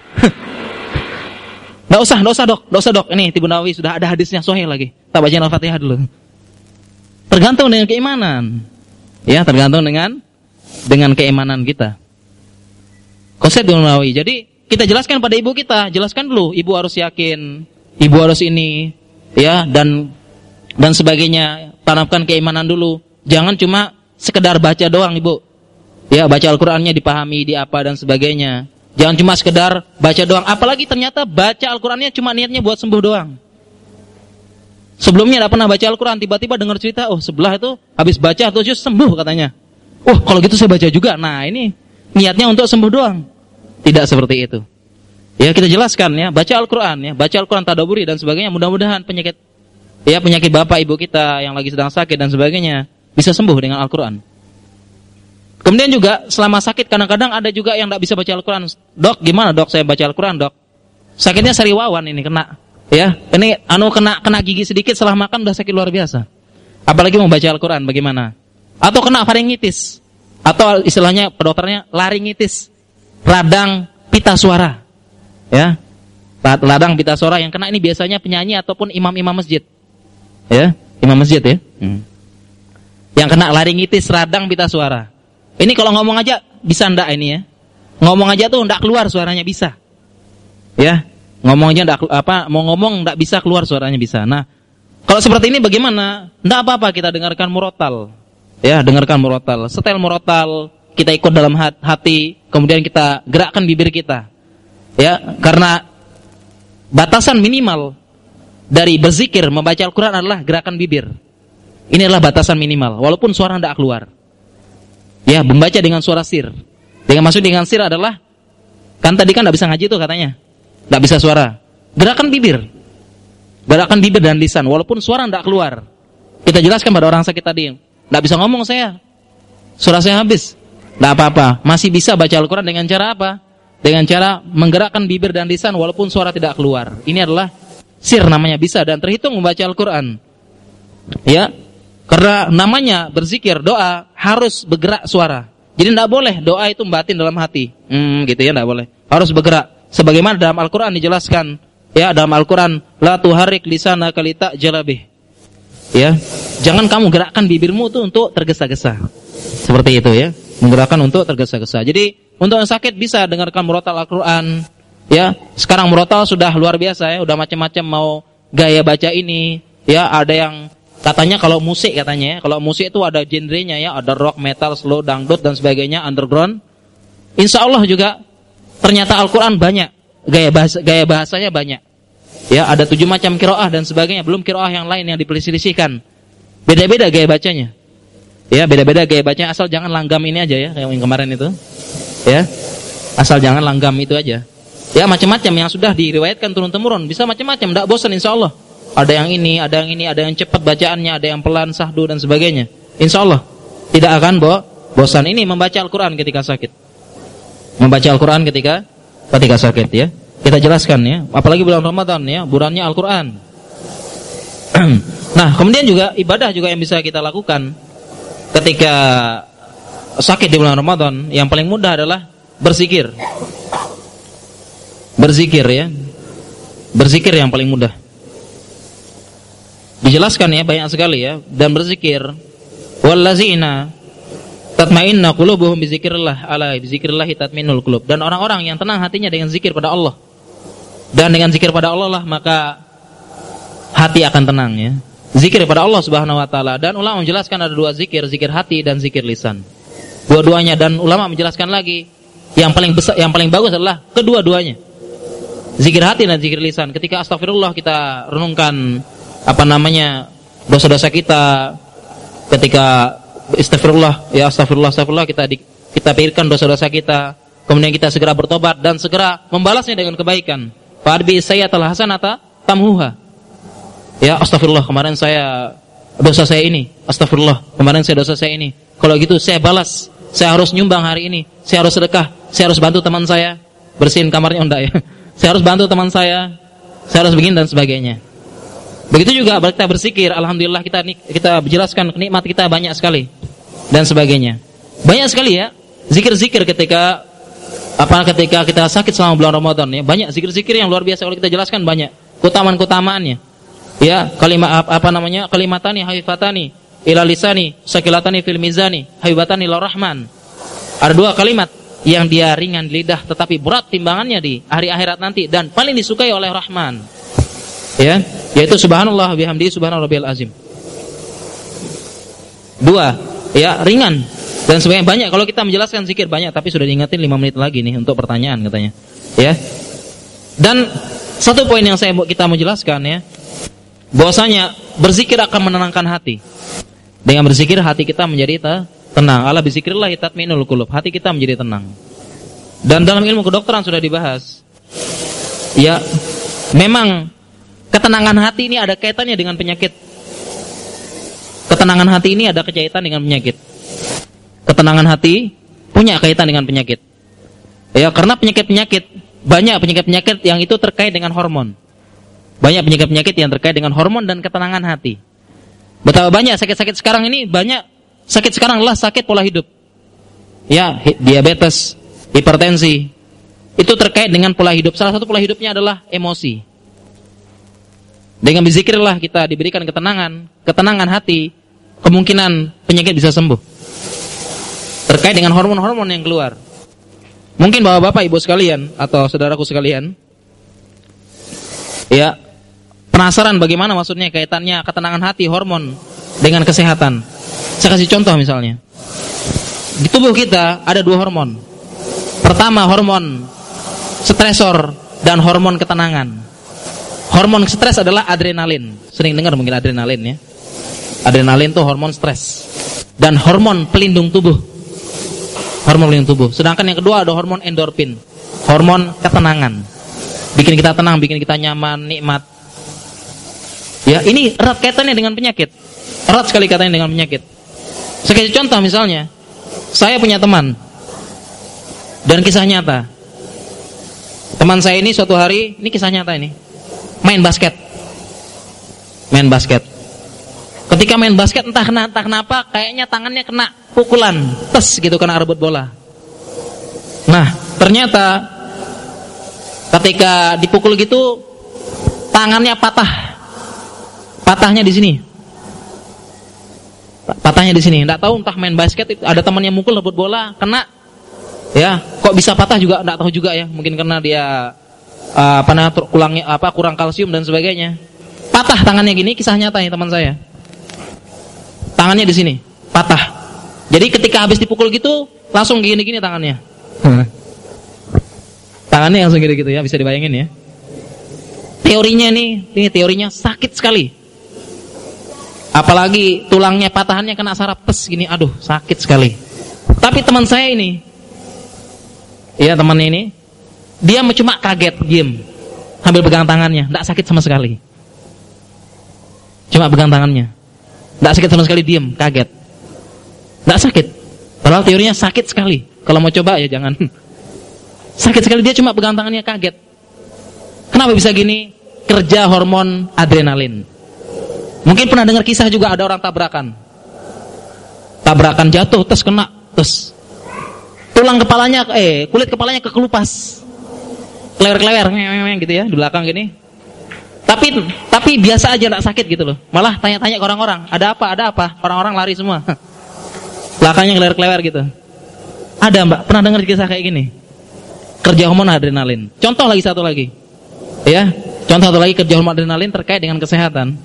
Enggak usah, enggak usah, Dok. Enggak usah, Dok. Ini Tibun Nabawi sudah ada hadisnya sahih lagi. Tak bacain Al-Fatihah dulu. Tergantung dengan keimanan. Ya, tergantung dengan dengan keimanan kita. Konsep Tibun Nabawi. Jadi, kita jelaskan pada ibu kita, jelaskan dulu, ibu harus yakin, ibu harus ini, ya, dan dan sebagainya. Tanamkan keimanan dulu. Jangan cuma sekedar baca doang, Ibu. Ya, baca Al-Qur'annya dipahami, di apa dan sebagainya. Jangan cuma sekedar baca doang. Apalagi ternyata baca Al-Qur'annya cuma niatnya buat sembuh doang. Sebelumnya tidak pernah baca Al-Qur'an, tiba-tiba dengar cerita, oh sebelah itu habis baca atau juz sembuh katanya. Oh, kalau gitu saya baca juga. Nah, ini niatnya untuk sembuh doang. Tidak seperti itu. Ya, kita jelaskan ya, baca Al-Qur'an ya, baca Al-Qur'an tadabburi dan sebagainya. Mudah-mudahan penyakit ya penyakit bapak ibu kita yang lagi sedang sakit dan sebagainya bisa sembuh dengan Al-Qur'an. Kemudian juga selama sakit kadang-kadang ada juga yang tidak bisa baca Al-Quran. Dok, gimana dok saya baca Al-Quran, dok? Sakitnya sariwawan ini kena, ya. Ini anu kena kena gigi sedikit setelah makan udah sakit luar biasa. Apalagi mau baca Al-Quran bagaimana? Atau kena faringitis, atau istilahnya dokternya laringitis, radang pita suara, ya. Radang pita suara yang kena ini biasanya penyanyi ataupun imam-imam masjid, ya, imam masjid ya. Hmm. Yang kena laringitis, radang pita suara. Ini kalau ngomong aja bisa ndak ini ya? Ngomong aja tuh ndak keluar suaranya bisa. Ya, ngomong aja ndak apa mau ngomong ndak bisa keluar suaranya bisa. Nah, kalau seperti ini bagaimana? Ndak apa-apa kita dengarkan murotal. Ya, dengarkan murotal. Setel murotal, kita ikut dalam hati, kemudian kita gerakkan bibir kita. Ya, karena batasan minimal dari berzikir membaca Al-Qur'an adalah gerakan bibir. Ini adalah batasan minimal walaupun suara ndak keluar. Ya, membaca dengan suara sir. Dengan maksud dengan sir adalah kan tadi kan enggak bisa ngaji tuh katanya. Enggak bisa suara. Gerakan bibir. Gerakan bibir dan lisan walaupun suara enggak keluar. Kita jelaskan pada orang sakit tadi, enggak bisa ngomong saya. Suara saya habis. Enggak apa-apa, masih bisa baca Al-Qur'an dengan cara apa? Dengan cara menggerakkan bibir dan lisan walaupun suara tidak keluar. Ini adalah sir namanya bisa dan terhitung membaca Al-Qur'an. Ya. Karena namanya berzikir, doa harus bergerak suara. Jadi tidak boleh doa itu batin dalam hati. Hmm, gitu ya, tidak boleh. Harus bergerak. Sebagaimana dalam Al-Quran dijelaskan. Ya, dalam Al-Quran. La tuharik lisanaka litajala bih. Ya, jangan kamu gerakkan bibirmu itu untuk tergesa-gesa. Seperti itu ya. Menggerakkan untuk tergesa-gesa. Jadi, untuk yang sakit bisa dengarkan murotal Al-Quran. Ya, sekarang murotal sudah luar biasa ya. Udah macam-macam mau gaya baca ini. Ya, ada yang katanya kalau musik katanya ya, kalau musik itu ada genrenya ya, ada rock, metal, slow, dangdut dan sebagainya, underground. Insya Allah juga ternyata Al-Quran banyak, gaya bahasa, gaya bahasanya banyak. Ya, ada tujuh macam qiraah dan sebagainya, belum qiraah yang lain yang diperselisihkan. Beda-beda gaya bacanya. Ya, beda-beda gaya bacanya, asal jangan langgam ini aja ya, yang kemarin itu. Ya, asal jangan langgam itu aja. Ya, macam-macam yang sudah diriwayatkan turun-temurun, bisa macam-macam, tidak bosan insya Allah. Ada yang ini, ada yang ini, ada yang cepat bacaannya, ada yang pelan, sahdu dan sebagainya. Insya Allah tidak akan bo bosan. Ini membaca Al-Quran ketika sakit. Membaca Al-Quran ketika ketika sakit ya. Kita jelaskan ya. Apalagi bulan Ramadan ya, bulannya Al-Quran. Nah, kemudian juga ibadah juga yang bisa kita lakukan ketika sakit di bulan Ramadan. Yang paling mudah adalah berzikir. Berzikir ya. Berzikir yang paling mudah. Dijelaskan ya banyak sekali ya, dan berzikir wallazina tatma'inna qulubuhum bizikrillah ala bizikrillah tatma'innul qulub. Dan orang-orang yang tenang hatinya dengan zikir pada Allah. Dan dengan zikir pada Allah lah maka hati akan tenang ya. Zikir pada Allah Subhanahu wa taala. Dan ulama menjelaskan ada dua zikir, zikir hati dan zikir lisan. Dua-duanya, dan ulama menjelaskan lagi yang paling besar, yang paling bagus adalah kedua-duanya. Zikir hati dan zikir lisan. Ketika astagfirullah kita renungkan apa namanya dosa-dosa kita, ketika istighfirullah ya astagfirullah astagfirullah kita di, kita pikirkan dosa-dosa kita, kemudian kita segera bertobat dan segera membalasnya dengan kebaikan. Fa'adbi sayyatal hasanata tamhuha. Ya, astagfirullah, kemarin saya dosa saya ini. Astagfirullah, kemarin saya dosa saya ini. Kalau gitu saya balas. Saya harus nyumbang hari ini. Saya harus sedekah. Saya harus bantu teman saya bersihin kamarnya, enggak ya. Saya harus bantu teman saya. Saya harus begini dan sebagainya. Begitu juga kita berzikir, alhamdulillah kita kita jelaskan nikmat kita banyak sekali dan sebagainya. Banyak sekali ya zikir-zikir ketika apa ketika kita sakit selama bulan Ramadan ya. Banyak zikir-zikir yang luar biasa kalau kita jelaskan, banyak keutamaan-keutamaannya. Ya, kalimat apa namanya? Kalimatani hafifatani ila lisani, sakilatani fil mizani, habibatani ila rahman. Ada dua kalimat yang dia ringan di lidah tetapi berat timbangannya di hari akhirat nanti dan paling disukai oleh Rahman. Ya, yaitu subhanallah bihamdihi subhanarabbiyal azim. Dua, ya, ringan dan sebenarnya banyak kalau kita menjelaskan zikir banyak, tapi sudah diingatin lima menit lagi nih untuk pertanyaan katanya. Ya. Dan satu poin yang saya kita mau jelaskan ya, bahwasanya berzikir akan menenangkan hati. Dengan berzikir hati kita menjadi tenang. Ala bizikrillah tatma'innul qulub. Hati kita menjadi tenang. Dan dalam ilmu kedokteran sudah dibahas. Ya, memang ketenangan hati ini ada kaitannya dengan penyakit. Ketenangan hati ini ada kaitan dengan penyakit. Ketenangan hati punya kaitan dengan penyakit. Ya, karena penyakit-penyakit, banyak penyakit-penyakit yang itu terkait dengan hormon. Banyak penyakit-penyakit yang terkait dengan hormon dan ketenangan hati. Betapa banyak sakit-sakit sekarang ini, banyak sakit sekarang adalah sakit pola hidup. Ya, diabetes, hipertensi. Itu terkait dengan pola hidup. Salah satu pola hidupnya adalah emosi. Dengan berzikirlah kita diberikan ketenangan, ketenangan hati, kemungkinan penyakit bisa sembuh. Terkait dengan hormon-hormon yang keluar. Mungkin bapak-bapak, ibu sekalian atau saudaraku sekalian, ya, penasaran bagaimana maksudnya kaitannya ketenangan hati, hormon dengan kesehatan. Saya kasih contoh misalnya. Di tubuh kita ada dua hormon. Pertama hormon stresor dan hormon ketenangan. Hormon stres adalah adrenalin. Sering dengar mungkin adrenalin ya. Adrenalin itu hormon stres. Dan hormon pelindung tubuh. Hormon pelindung tubuh. Sedangkan yang kedua ada hormon endorfin. Hormon ketenangan. Bikin kita tenang, bikin kita nyaman, nikmat. Ya, ini erat kaitannya dengan penyakit. Erat sekali kaitannya dengan penyakit. Saya kasih contoh misalnya. Saya punya teman. Dan kisah nyata. Teman saya ini suatu hari, ini kisah nyata ini. Main basket. Main basket. Ketika main basket entah kenapa, entah kenapa kayaknya tangannya kena pukulan, tes gitu, kena rebut bola. Nah, ternyata ketika dipukul gitu tangannya patah. Patahnya di sini. Patahnya di sini. Enggak tahu entah main basket ada temannya mukul rebut bola, kena. Ya, kok bisa patah juga enggak tahu juga ya. Mungkin karena dia Uh, apa, kurangnya, apa kurang kalsium dan sebagainya. Patah tangannya gini, kisah nyata nih teman saya. Tangannya di sini, patah. Jadi ketika habis dipukul gitu, langsung gini-gini tangannya. Tangannya langsung gitu-gitu ya, bisa dibayangin ya. Teorinya nih, ini teorinya sakit sekali. Apalagi tulangnya patahannya kena saraf tes gini, aduh sakit sekali. Tapi teman saya ini, ya temannya ini, dia cuma kaget, diem, sambil pegang tangannya, tidak sakit sama sekali. Cuma pegang tangannya, tidak sakit sama sekali, diem, kaget, tidak sakit. Padahal teorinya sakit sekali. Kalau mau coba ya jangan. Sakit sekali, dia cuma pegang tangannya, kaget. Kenapa bisa gini? Kerja hormon adrenalin. Mungkin pernah dengar kisah juga ada orang tabrakan, tabrakan jatuh, tes kena, tes tulang kepalanya, eh kulit kepalanya kekelupas. Klewer-klewer gitu ya di belakang gini. Tapi tapi biasa aja, enggak sakit gitu loh. Malah tanya-tanya ke orang-orang, "Ada apa? Ada apa?" Orang-orang lari semua. Belakangnya klewer-klewer gitu. Ada, Mbak, pernah dengar kisah kayak gini? Kerja hormon adrenalin. Contoh lagi satu lagi. Ya, contoh satu lagi kerja hormon adrenalin terkait dengan kesehatan.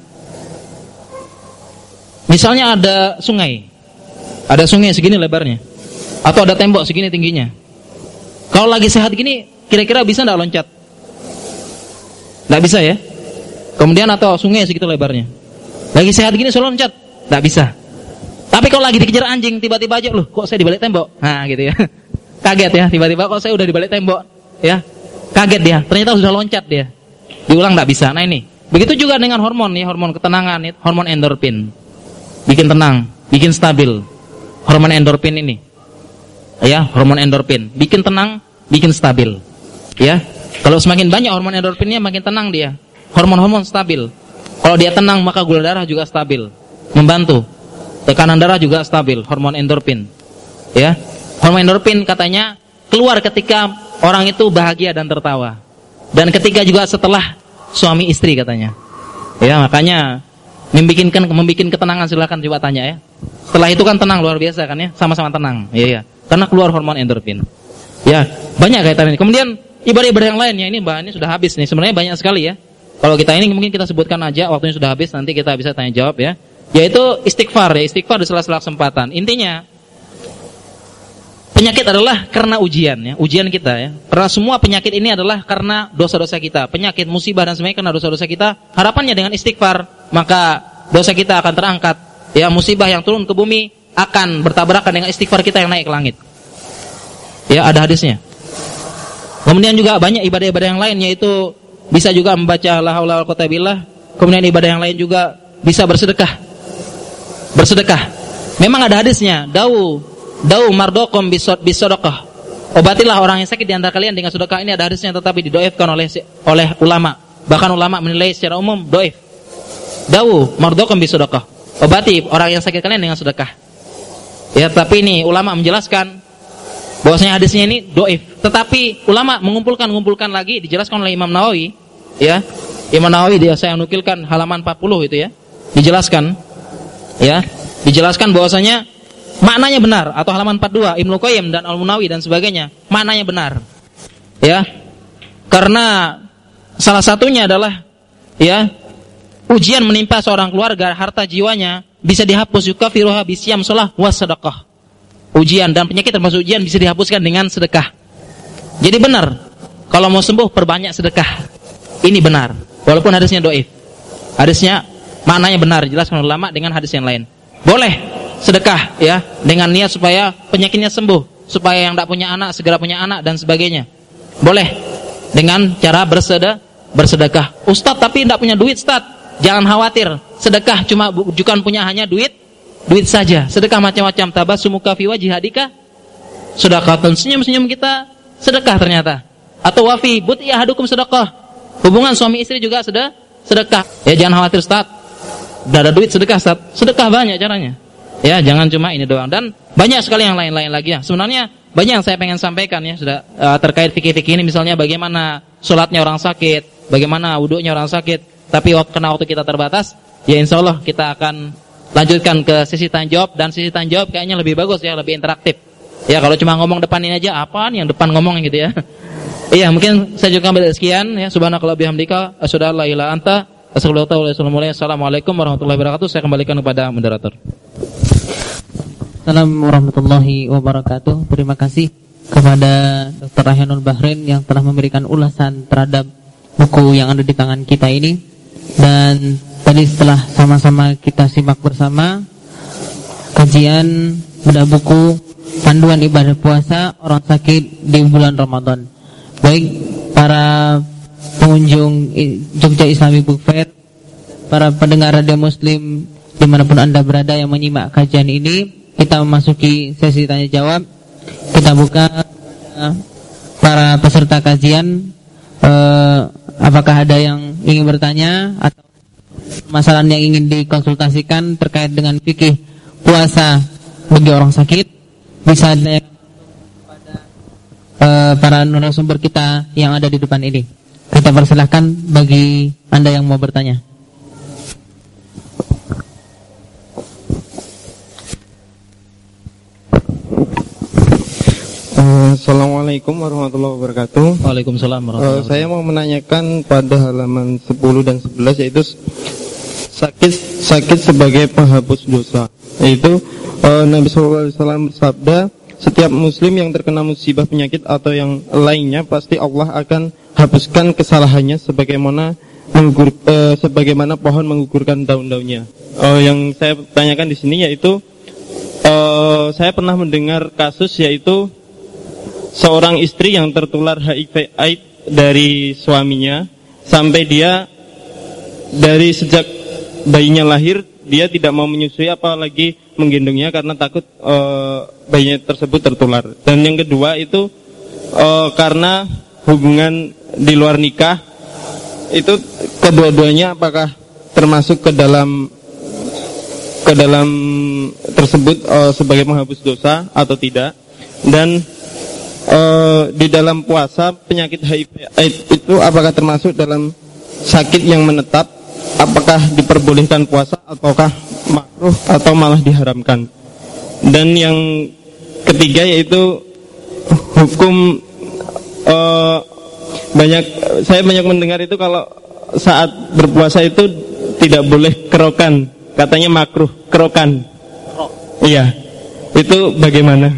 Misalnya ada sungai. Ada sungai segini lebarnya. Atau ada tembok segini tingginya. Kalau lagi sehat gini, kira-kira bisa enggak loncat? Enggak bisa ya. Kemudian atau sungai segitu lebarnya. Lagi sehat gini selalu loncat? Enggak bisa. Tapi kalau lagi dikejar anjing, tiba-tiba aja, loh kok saya di balik tembok? Nah gitu ya. Kaget ya, tiba-tiba kok saya udah di balik tembok. Ya, kaget dia, ternyata sudah loncat dia. Diulang nggak bisa. Nah ini, begitu juga dengan hormon ya, hormon ketenangan, ya, hormon endorfin. Bikin tenang, bikin stabil. Hormon endorfin ini. Ya, hormon endorfin, bikin tenang, bikin stabil. Ya. Kalau semakin banyak hormon endorfinnya, makin tenang dia. Hormon-hormon stabil. Kalau dia tenang, maka gula darah juga stabil, membantu. Tekanan darah juga stabil, hormon endorfin. Ya. Hormon endorfin katanya keluar ketika orang itu bahagia dan tertawa. Dan ketika juga setelah suami istri katanya. Ya, makanya membikinkan membikin ketenangan, silakan coba tanya ya. Setelah itu kan tenang luar biasa kan ya, sama-sama tenang. Iya ya. Karena keluar hormon endorfin. Ya, banyak kaitan ini. Kemudian ibadah-ibadah yang lainnya ini bahannya sudah habis nih. Sebenarnya banyak sekali ya. Kalau kita ini mungkin kita sebutkan aja, waktunya sudah habis, nanti kita bisa tanya jawab ya. Yaitu istighfar ya, istighfar di sela-sela kesempatan. Intinya penyakit adalah karena ujian ya, ujian kita ya. Karena semua penyakit ini adalah karena dosa-dosa kita. Penyakit, musibah dan semuanya karena dosa-dosa kita. Harapannya dengan istighfar, maka dosa kita akan terangkat. Ya, musibah yang turun ke bumi akan bertabrakan dengan istighfar kita yang naik ke langit. Ya, ada hadisnya. Kemudian juga banyak ibadah-ibadah yang lain, yaitu bisa juga membaca la haula wala quwwata billah. Kemudian ibadah yang lain juga bisa bersedekah. Bersedekah. Memang ada hadisnya, dau dau mardokum bisadaqah. Obatilah orang yang sakit di antara kalian dengan sedekah. Ini ada hadisnya tetapi didoifkan oleh oleh ulama. Bahkan ulama menilai secara umum doif. Dau mardokum bisadaqah. Obati orang yang sakit kalian dengan sedekah. Ya, tapi ini ulama menjelaskan bahwasanya hadisnya ini doif. Tetapi ulama mengumpulkan-ngumpulkan lagi, dijelaskan oleh Imam Nawawi. Ya, Imam Nawawi dia saya nukilkan halaman empat puluh itu ya. Dijelaskan, ya, dijelaskan bahwasanya maknanya benar, atau halaman empat puluh dua Ibnu Qayyim dan Al-Munawi dan sebagainya, maknanya benar. Ya. Karena salah satunya adalah ya, ujian menimpa seorang keluarga, harta jiwanya bisa dihapus yukafiruha bisyam shalah was sedekah. Ujian dan penyakit termasuk ujian bisa dihapuskan dengan sedekah. Jadi benar, kalau mau sembuh perbanyak sedekah. Ini benar, walaupun hadisnya doif. Hadisnya maknanya benar, jelaskan ulama dengan hadis yang lain. Boleh sedekah ya, dengan niat supaya penyakitnya sembuh, supaya yang tidak punya anak segera punya anak dan sebagainya. Boleh dengan cara berseda, bersedekah. Ustaz tapi tidak punya duit, Ustaz. Jangan khawatir, sedekah cuma bukan punya hanya duit, duit saja. Sedekah macam-macam. Tabassumuka fi wajhi hadika, sedekahun, senyum-senyum kita sedekah ternyata. Atau wafi buti ahadukum sedekah. Hubungan suami istri juga sudah sedekah. Ya jangan khawatir, Ustaz. Tidak ada duit sedekah, Ustaz. Sedekah banyak caranya. Ya, jangan cuma ini doang, dan banyak sekali yang lain-lain lagi ya. Sebenarnya banyak yang saya pengen sampaikan ya, sudah uh, terkait fikih-fikih ini, misalnya bagaimana sholatnya orang sakit, bagaimana wudunya orang sakit. Tapi waktu, karena waktu kita terbatas, ya insya Allah kita akan lanjutkan ke sisi tanya jawab, dan sisi tanya jawab kayaknya lebih bagus ya, lebih interaktif. Ya kalau cuma ngomong depan ini aja, apaan yang depan ngomong gitu ya. Iya, mungkin saya juga ambil sekian ya. Subhanakallah bihamdika asyhadu an la ilaha illa anta Assalamualaikum warahmatullahi wabarakatuh. Saya kembalikan kepada moderator. Assalamualaikum warahmatullahi wabarakatuh. Terima kasih kepada doktor Ahyanul Bahrain yang telah memberikan ulasan terhadap buku yang ada di tangan kita ini. Dan tadi setelah sama-sama kita simak bersama kajian bedah buku Panduan Ibadah Puasa Orang Sakit di Bulan Ramadan. Baik para pengunjung Jogja Islamic Book Fair, para pendengar radio Muslim dimanapun Anda berada yang menyimak kajian ini, kita memasuki sesi tanya jawab. Kita buka uh, para peserta kajian, uh, apakah ada yang ingin bertanya atau masalah yang ingin dikonsultasikan terkait dengan fikih puasa bagi orang sakit, bisa ditanyakan kepada uh, para narasumber kita yang ada di depan ini. Kita persilahkan bagi Anda yang mau bertanya. Assalamualaikum warahmatullahi wabarakatuh. Waalaikumsalam warahmatullahi wabarakatuh. Uh, saya mau menanyakan pada halaman sepuluh dan sebelas, yaitu sakit sakit sebagai penghapus dosa. Yaitu uh, Nabi shallallahu alaihi wasallam bersabda, setiap muslim yang terkena musibah, penyakit atau yang lainnya, pasti Allah akan hapuskan kesalahannya sebagaimana mengugur, uh, sebagaimana pohon menggugurkan daun-daunnya. Uh, yang saya tanyakan di sini yaitu uh, saya pernah mendengar kasus yaitu seorang istri yang tertular H I V AIDS dari suaminya, sampai dia dari sejak bayinya lahir dia tidak mau menyusui apalagi menggendongnya karena takut uh, bayinya tersebut tertular. Dan yang kedua itu uh, karena hubungan di luar nikah, itu kedua-duanya apakah termasuk ke dalam ke dalam tersebut uh, sebagai menghapus dosa atau tidak. Dan uh, di dalam puasa penyakit H I V AIDS itu apakah termasuk dalam sakit yang menetap, apakah diperbolehkan puasa ataukah makruh atau malah diharamkan. Dan yang ketiga yaitu hukum uh, banyak saya banyak mendengar itu kalau saat berpuasa itu tidak boleh kerokan, katanya makruh kerokan. Iya, itu bagaimana?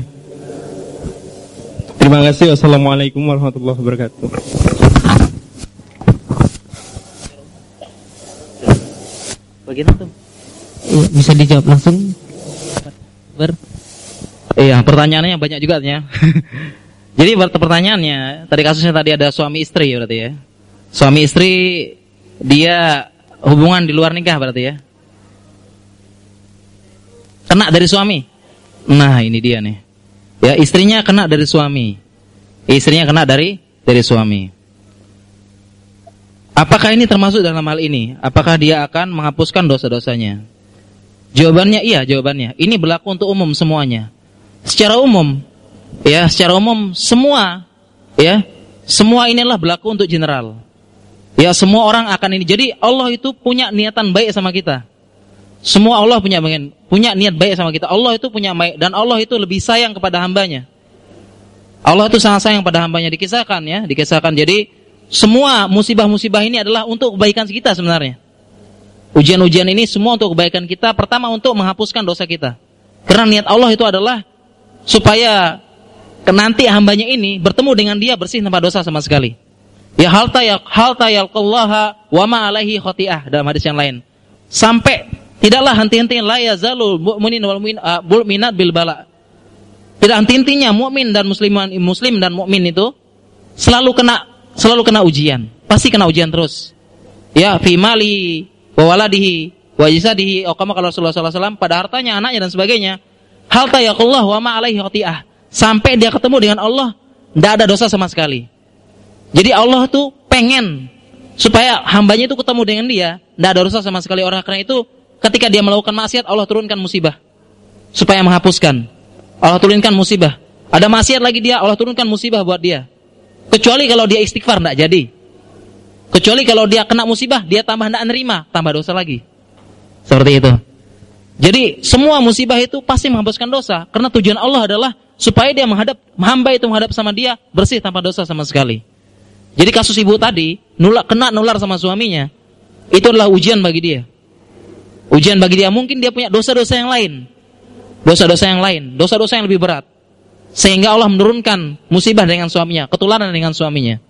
Terima kasih. Wassalamualaikum warahmatullahi wabarakatuh. Bagaimana tuh? Bisa dijawab langsung? Ber. Iya, pertanyaannya banyak juga ya. Jadi pertanyaannya, tadi kasusnya tadi ada suami istri berarti ya. Suami istri dia hubungan di luar nikah berarti ya. Kena dari suami. Nah, ini dia nih. Ya, istrinya kena dari suami. Istrinya kena dari dari suami. Apakah ini termasuk dalam hal ini? Apakah dia akan menghapuskan dosa-dosanya? Jawabannya iya, jawabannya. Ini berlaku untuk umum semuanya. Secara umum, ya, secara umum semua, ya, semua inilah berlaku untuk general. Ya, semua orang akan ini. Jadi Allah itu punya niatan baik sama kita. Semua Allah punya punya niat baik sama kita. Allah itu punya baik, dan Allah itu lebih sayang kepada hambanya. Allah itu sangat sayang pada hambanya. Dikisahkan ya, dikisahkan. Jadi semua musibah-musibah ini adalah untuk kebaikan kita sebenarnya. Ujian-ujian ini semua untuk kebaikan kita. Pertama untuk menghapuskan dosa kita. Karena niat Allah itu adalah supaya nanti hambanya ini bertemu dengan dia bersih tanpa dosa sama sekali. Ya hal tayak hal tayalqallaha wa ma alaihi khati'ah dalam hadis yang lain. Sampai tidaklah henti-henti la yazalul mu'minin wal mu'minat bil bala. Tidak henti-hentinya mukmin dan musliman muslim dan mukmin itu selalu kena selalu kena ujian, pasti kena ujian terus. Ya, fi mali wa waladihi wa jasadihi, atau kama kalau Rasulullah sallallahu alaihi wasallam, pada hartanya, anaknya dan sebagainya. Hal tayaqullah wa ma alaihi khati'ah. Sampai dia ketemu dengan Allah, enggak ada dosa sama sekali. Jadi Allah tuh pengen supaya hambanya itu ketemu dengan dia, enggak ada dosa sama sekali. Orang karena itu ketika dia melakukan maksiat, Allah turunkan musibah supaya menghapuskan. Allah turunkan musibah. Ada maksiat lagi dia, Allah turunkan musibah buat dia. Kecuali kalau dia istighfar enggak jadi. Kecuali kalau dia kena musibah, dia tambah enggak nerima, tambah dosa lagi. Seperti itu. Jadi semua musibah itu pasti menghapuskan dosa, karena tujuan Allah adalah supaya dia menghadap hamba itu menghadap sama dia bersih tanpa dosa sama sekali. Jadi kasus ibu tadi, nular, kena nular sama suaminya, itu adalah ujian bagi dia. Ujian bagi dia, mungkin dia punya dosa-dosa yang lain. Dosa-dosa yang lain, dosa-dosa yang lebih berat. Sehingga Allah menurunkan musibah dengan suaminya, ketularan dengan suaminya.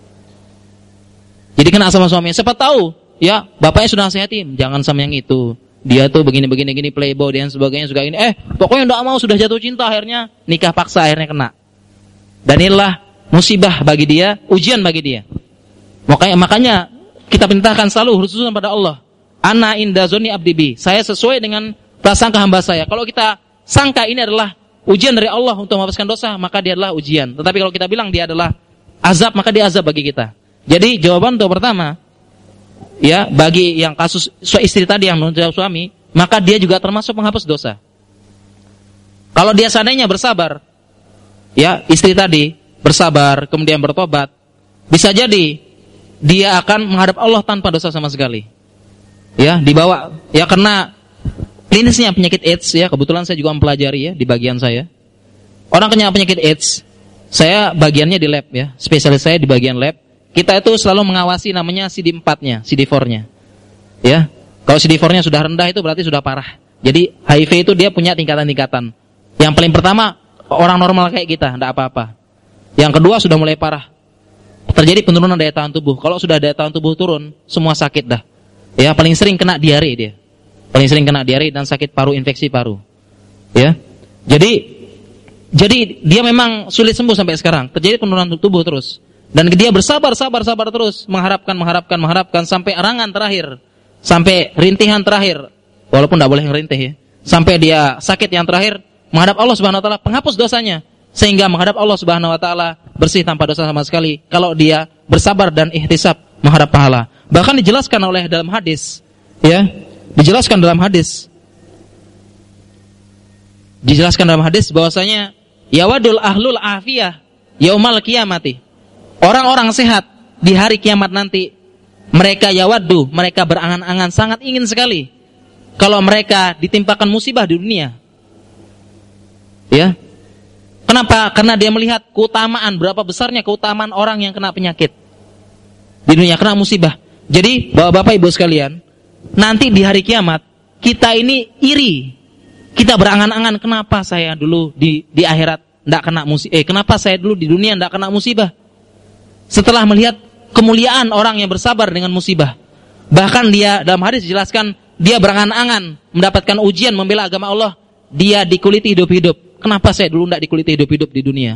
Jadi kena sama suaminya. Siapa tahu, ya bapaknya sudah nasihatin, jangan sama yang itu. Dia tuh begini-begini gini playboy dan sebagainya juga gini. Eh, pokoknya enggak mau, sudah jatuh cinta, akhirnya nikah paksa, akhirnya kena. Dan inilah musibah bagi dia, ujian bagi dia. Makanya makanya kita perintahkan selalu khususnya pada Allah. Ana inda zonni abdi bi. Saya sesuai dengan prasangka hamba saya. Kalau kita sangka ini adalah ujian dari Allah untuk menghapuskan dosa, maka dia adalah ujian. Tetapi kalau kita bilang dia adalah azab, maka dia azab bagi kita. Jadi jawaban untuk pertama, ya, bagi yang kasus istri tadi yang menurut suami, maka dia juga termasuk menghapus dosa. Kalau dia seandainya bersabar, ya, istri tadi bersabar kemudian bertobat, bisa jadi dia akan menghadap Allah tanpa dosa sama sekali. Ya, dibawa, ya, karena klinisnya penyakit AIDS, ya, kebetulan saya juga mempelajari ya di bagian saya. Orang kena penyakit AIDS, saya bagiannya di lab ya, spesialis saya di bagian lab. Kita itu selalu mengawasi namanya C D empat-nya, C D empat-nya. Ya. Kalau C D empat-nya sudah rendah itu berarti sudah parah. Jadi H I V itu dia punya tingkatan-tingkatan. Yang paling pertama orang normal kayak kita, enggak apa-apa. Yang kedua sudah mulai parah. Terjadi penurunan daya tahan tubuh. Kalau sudah daya tahan tubuh turun, semua sakit dah. Ya, paling sering kena diare dia. Paling sering kena diare dan sakit paru, infeksi paru. Ya. Jadi jadi dia memang sulit sembuh sampai sekarang. Terjadi penurunan tubuh terus. Dan dia bersabar, sabar, sabar terus, mengharapkan, mengharapkan, mengharapkan sampai arangan terakhir, sampai rintihan terakhir. Walaupun tidak boleh ngerintih ya. Sampai dia sakit yang terakhir, menghadap Allah Subhanahu wa taala, penghapus dosanya, sehingga menghadap Allah Subhanahu wa taala bersih tanpa dosa sama sekali kalau dia bersabar dan ihtisab menghadap pahala. Bahkan dijelaskan oleh dalam hadis, ya, dijelaskan dalam hadis. Dijelaskan dalam hadis bahwasanya yawadul ahlul afiyah yaumal qiyamati. Orang-orang sehat di hari kiamat nanti, mereka yawaddu, mereka berangan-angan, sangat ingin sekali kalau mereka ditimpakan musibah di dunia. Ya. Kenapa? Karena dia melihat keutamaan, berapa besarnya keutamaan orang yang kena penyakit di dunia, kena musibah. Jadi, Bapak-bapak Ibu sekalian, nanti di hari kiamat kita ini iri. Kita berangan-angan, kenapa saya dulu di di akhirat enggak kena musibah? Eh, kenapa saya dulu di dunia enggak kena musibah? Setelah melihat kemuliaan orang yang bersabar dengan musibah. Bahkan dia dalam hadis dijelaskan, dia berangan-angan mendapatkan ujian membela agama Allah, dia dikuliti hidup-hidup. Kenapa saya dulu tidak dikuliti hidup-hidup di dunia?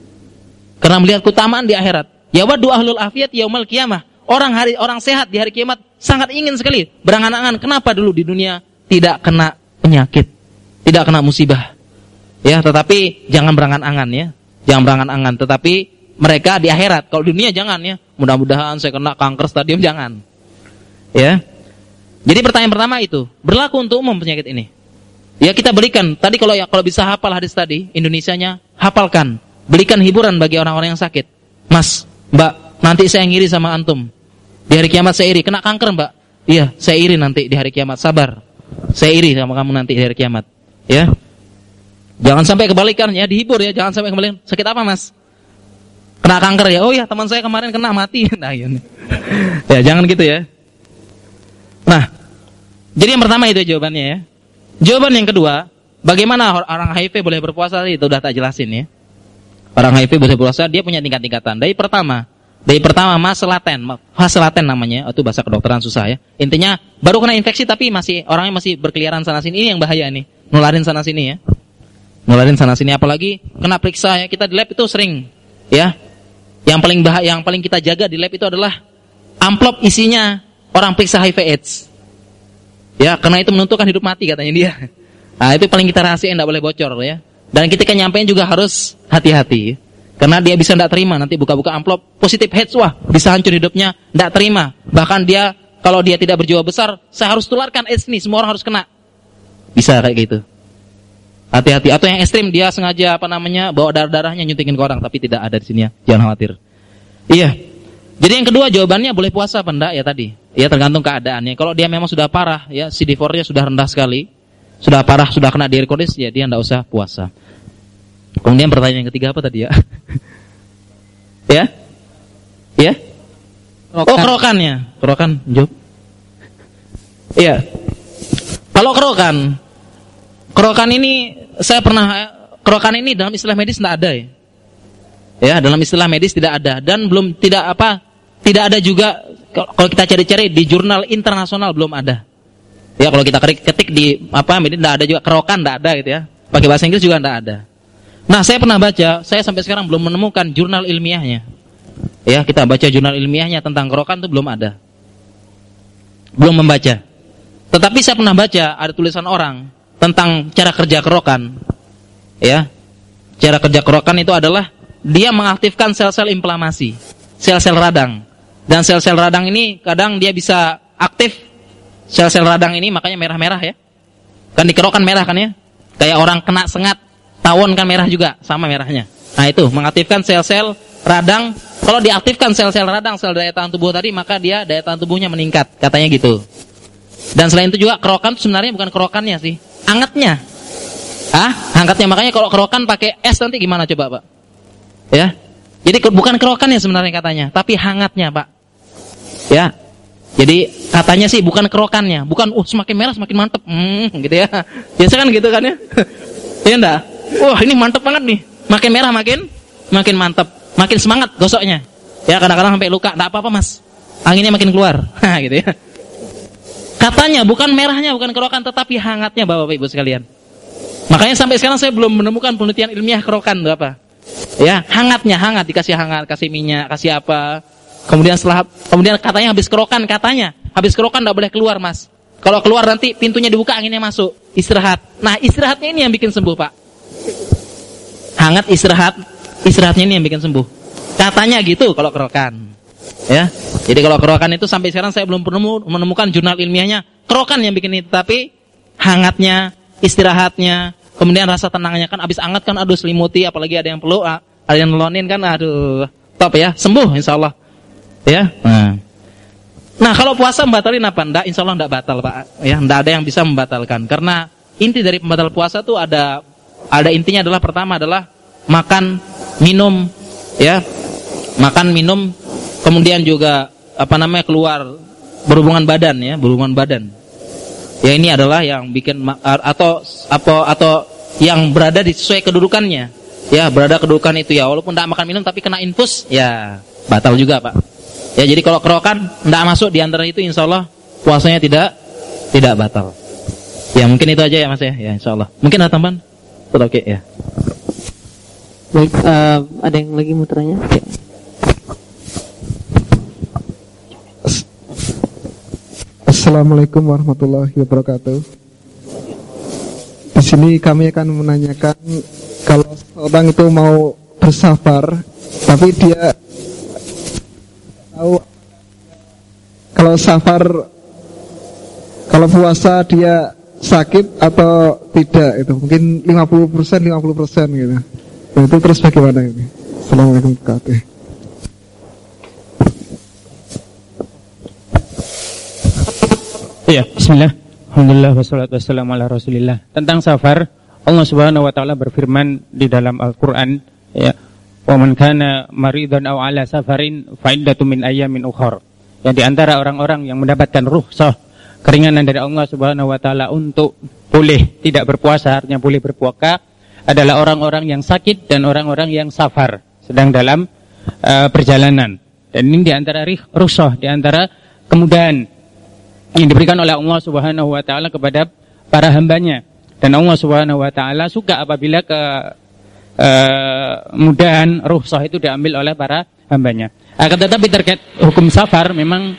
Karena melihat keutamaan di akhirat. Ya waddu ahlul afiyat yaumal qiyamah. Orang hari orang sehat di hari kiamat sangat ingin sekali berangan-angan, kenapa dulu di dunia tidak kena penyakit, tidak kena musibah. Ya, tetapi jangan berangan-angan ya. Jangan berangan-angan, tetapi mereka di akhirat. Kalau dunia jangan ya. Mudah-mudahan saya kena kanker stadium, jangan. Ya. Jadi pertanyaan pertama itu berlaku untuk umum penyakit ini. Ya, kita berikan tadi kalau ya kalau bisa hafal hadis tadi Indonesianya, hafalkan. Berikan hiburan bagi orang-orang yang sakit. Mas, Mbak, nanti saya ngiri sama antum. Di hari kiamat saya iri, kena kanker, Mbak. Iya, saya iri nanti di hari kiamat, sabar. Saya iri sama kamu nanti di hari kiamat. Ya. Jangan sampai kebalikan ya, dihibur ya, jangan sampai kebalikan. Sakit apa, Mas? Kena kanker ya. Oh ya, teman saya kemarin kena, mati. Nah, ya. Ya, jangan gitu ya. Nah, jadi yang pertama itu jawabannya ya. Jawaban yang kedua, bagaimana orang H I V boleh berpuasa? Itu udah tak jelasin ya. Orang H I V boleh berpuasa, dia punya tingkat-tingkatan. Dari pertama, dari pertama fase laten, fase laten namanya, itu bahasa kedokteran susah ya. Intinya baru kena infeksi tapi masih orangnya masih berkeliaran sana sini. Ini yang bahaya nih, nularin sana sini ya. Nularin sana sini, apalagi kena periksa ya. Kita di lab itu sering ya. Yang paling bahaya, yang paling kita jaga di lab itu adalah amplop isinya orang periksa H I V AIDS. Ya, karena itu menentukan hidup mati katanya dia. Nah, itu paling kita rahasiain, enggak boleh bocor ya. Dan ketika nyampein juga harus hati-hati. Karena dia bisa enggak terima nanti buka-buka amplop positif AIDS, wah, bisa hancur hidupnya, enggak terima. Bahkan dia kalau dia tidak berjiwa besar, saya harus tularkan AIDS nih, semua orang harus kena. Bisa kayak gitu. Hati-hati. Atau yang ekstrim, dia sengaja apa namanya bawa darah-darahnya nyuntikin ke orang, tapi tidak ada di sini ya. Jangan khawatir. Iya. Jadi yang kedua jawabannya boleh puasa apa enggak ya tadi? Ya tergantung keadaannya. Kalau dia memang sudah parah ya, C D empat-nya sudah rendah sekali, sudah parah, sudah kena diarekodis, ya dia enggak usah puasa. Kemudian pertanyaan yang ketiga apa tadi ya? Ya? Ya? Kerokan. Oh, kerokannya. Kerokan, jawab. Iya. Kalau kerokan, kerokan ini saya pernah kerokan ini dalam istilah medis enggak ada ya. Ya, dalam istilah medis tidak ada dan belum tidak apa tidak ada juga kalau kita cari-cari di jurnal internasional belum ada. Ya, kalau kita ketik di apa medis tidak ada juga, kerokan tidak ada gitu ya. Pakai bahasa Inggris juga tidak ada. Nah, saya pernah baca, saya sampai sekarang belum menemukan jurnal ilmiahnya. Ya, kita baca jurnal ilmiahnya tentang kerokan itu belum ada. Belum membaca. Tetapi saya pernah baca ada tulisan orang tentang cara kerja kerokan. Ya. Cara kerja kerokan itu adalah dia mengaktifkan sel-sel inflamasi, sel-sel radang. Dan sel-sel radang ini kadang dia bisa aktif. Sel-sel radang ini makanya merah-merah ya. Kan di kerokan merah kan ya. Kayak orang kena sengat, tawon kan merah juga, sama merahnya. Nah itu, mengaktifkan sel-sel radang. Kalau diaktifkan sel-sel radang, sel daya tahan tubuh tadi, maka dia daya tahan tubuhnya meningkat, katanya gitu. Dan selain itu juga kerokan itu sebenarnya bukan kerokannya sih, hangatnya. Ah, hangatnya, makanya kalau kerokan pakai es nanti gimana coba Pak? Ya, jadi bukan kerokannya sebenarnya katanya, tapi hangatnya Pak. Ya, jadi katanya sih bukan kerokannya, bukan uh semakin merah semakin mantep, hmm, gitu ya. Biasa kan gitu kan ya? Iya enggak? Wah ini mantep banget nih, makin merah makin makin mantep, makin semangat gosoknya. Ya kadang-kadang sampai luka, enggak apa-apa Mas, anginnya makin keluar, gitu ya. Katanya bukan merahnya, bukan kerokan, tetapi hangatnya Bapak Ibu sekalian. Makanya sampai sekarang saya belum menemukan penelitian ilmiah kerokan itu apa. Ya, hangatnya, hangat dikasih hangat, kasih minyak, kasih apa. Kemudian setelah kemudian katanya habis kerokan, katanya habis kerokan enggak boleh keluar, Mas. Kalau keluar nanti pintunya dibuka, anginnya masuk. Istirahat. Nah, istirahatnya ini yang bikin sembuh, Pak. Hangat istirahat, istirahatnya ini yang bikin sembuh. Katanya gitu kalau kerokan. Ya. Jadi kalau kerokan itu sampai sekarang saya belum penemu, menemukan jurnal ilmiahnya kerokan yang bikin itu, tapi hangatnya, istirahatnya, kemudian rasa tenangnya kan abis hangat kan aduh selimuti, apalagi ada yang peluk, ada yang nelonin kan aduh top ya, sembuh insyaallah. Ya. Nah. Nah, kalau puasa membatalin apa? Enggak, insyaallah enggak batal, Pak. Ya, enggak ada yang bisa membatalkan karena inti dari pembatal puasa tuh ada ada intinya adalah pertama adalah makan, minum, ya. Makan, minum, kemudian juga apa namanya keluar berhubungan badan ya, berhubungan badan. Ya ini adalah yang bikin atau apa atau yang berada di sesuai kedudukannya. Ya, berada kedudukan itu ya, walaupun tidak makan minum tapi kena infus, ya batal juga, Pak. Ya, jadi kalau kerokan tidak masuk di antara itu insyaallah puasanya tidak tidak batal. Ya, mungkin itu aja ya, Mas ya. Ya, insyaallah. Mungkin ada tambahan? Oke, okay, ya. Baik, uh, ada yang lagi mau tanya? Ya. Assalamualaikum warahmatullahi wabarakatuh. Di sini kami akan menanyakan kalau orang itu mau bersafar, tapi dia tahu kalau safar, kalau puasa dia sakit atau tidak, itu mungkin lima puluh persen lima puluh persen gitu. Nah, itu terus bagaimana ini? Assalamualaikum warahmatullahi wabarakatuh. Iya, bismillah. Alhamdulillah wassalatu wassalamu ala Rasulillah. Tentang safar, Allah Subhanahu wa taala berfirman di dalam Al-Qur'an, ya, "Wa man kana maridan aw ala safarin fa iddatun min ayyamin ukhra." Yang di antara orang-orang yang mendapatkan rukhsah, keringanan dari Allah Subhanahu wa taala untuk boleh tidak berpuasa, artinya boleh berpuasa, adalah orang-orang yang sakit dan orang-orang yang safar, sedang dalam uh, perjalanan. Dan ini di antara rukhsah, di antara kemudahan yang diberikan oleh Allah Subhanahu wa taala kepada para hambanya. Dan Allah Subhanahu wa taala suka apabila ke kemudahan uh, rukhsah itu diambil oleh para hambanya. Akan tetapi terkait hukum safar memang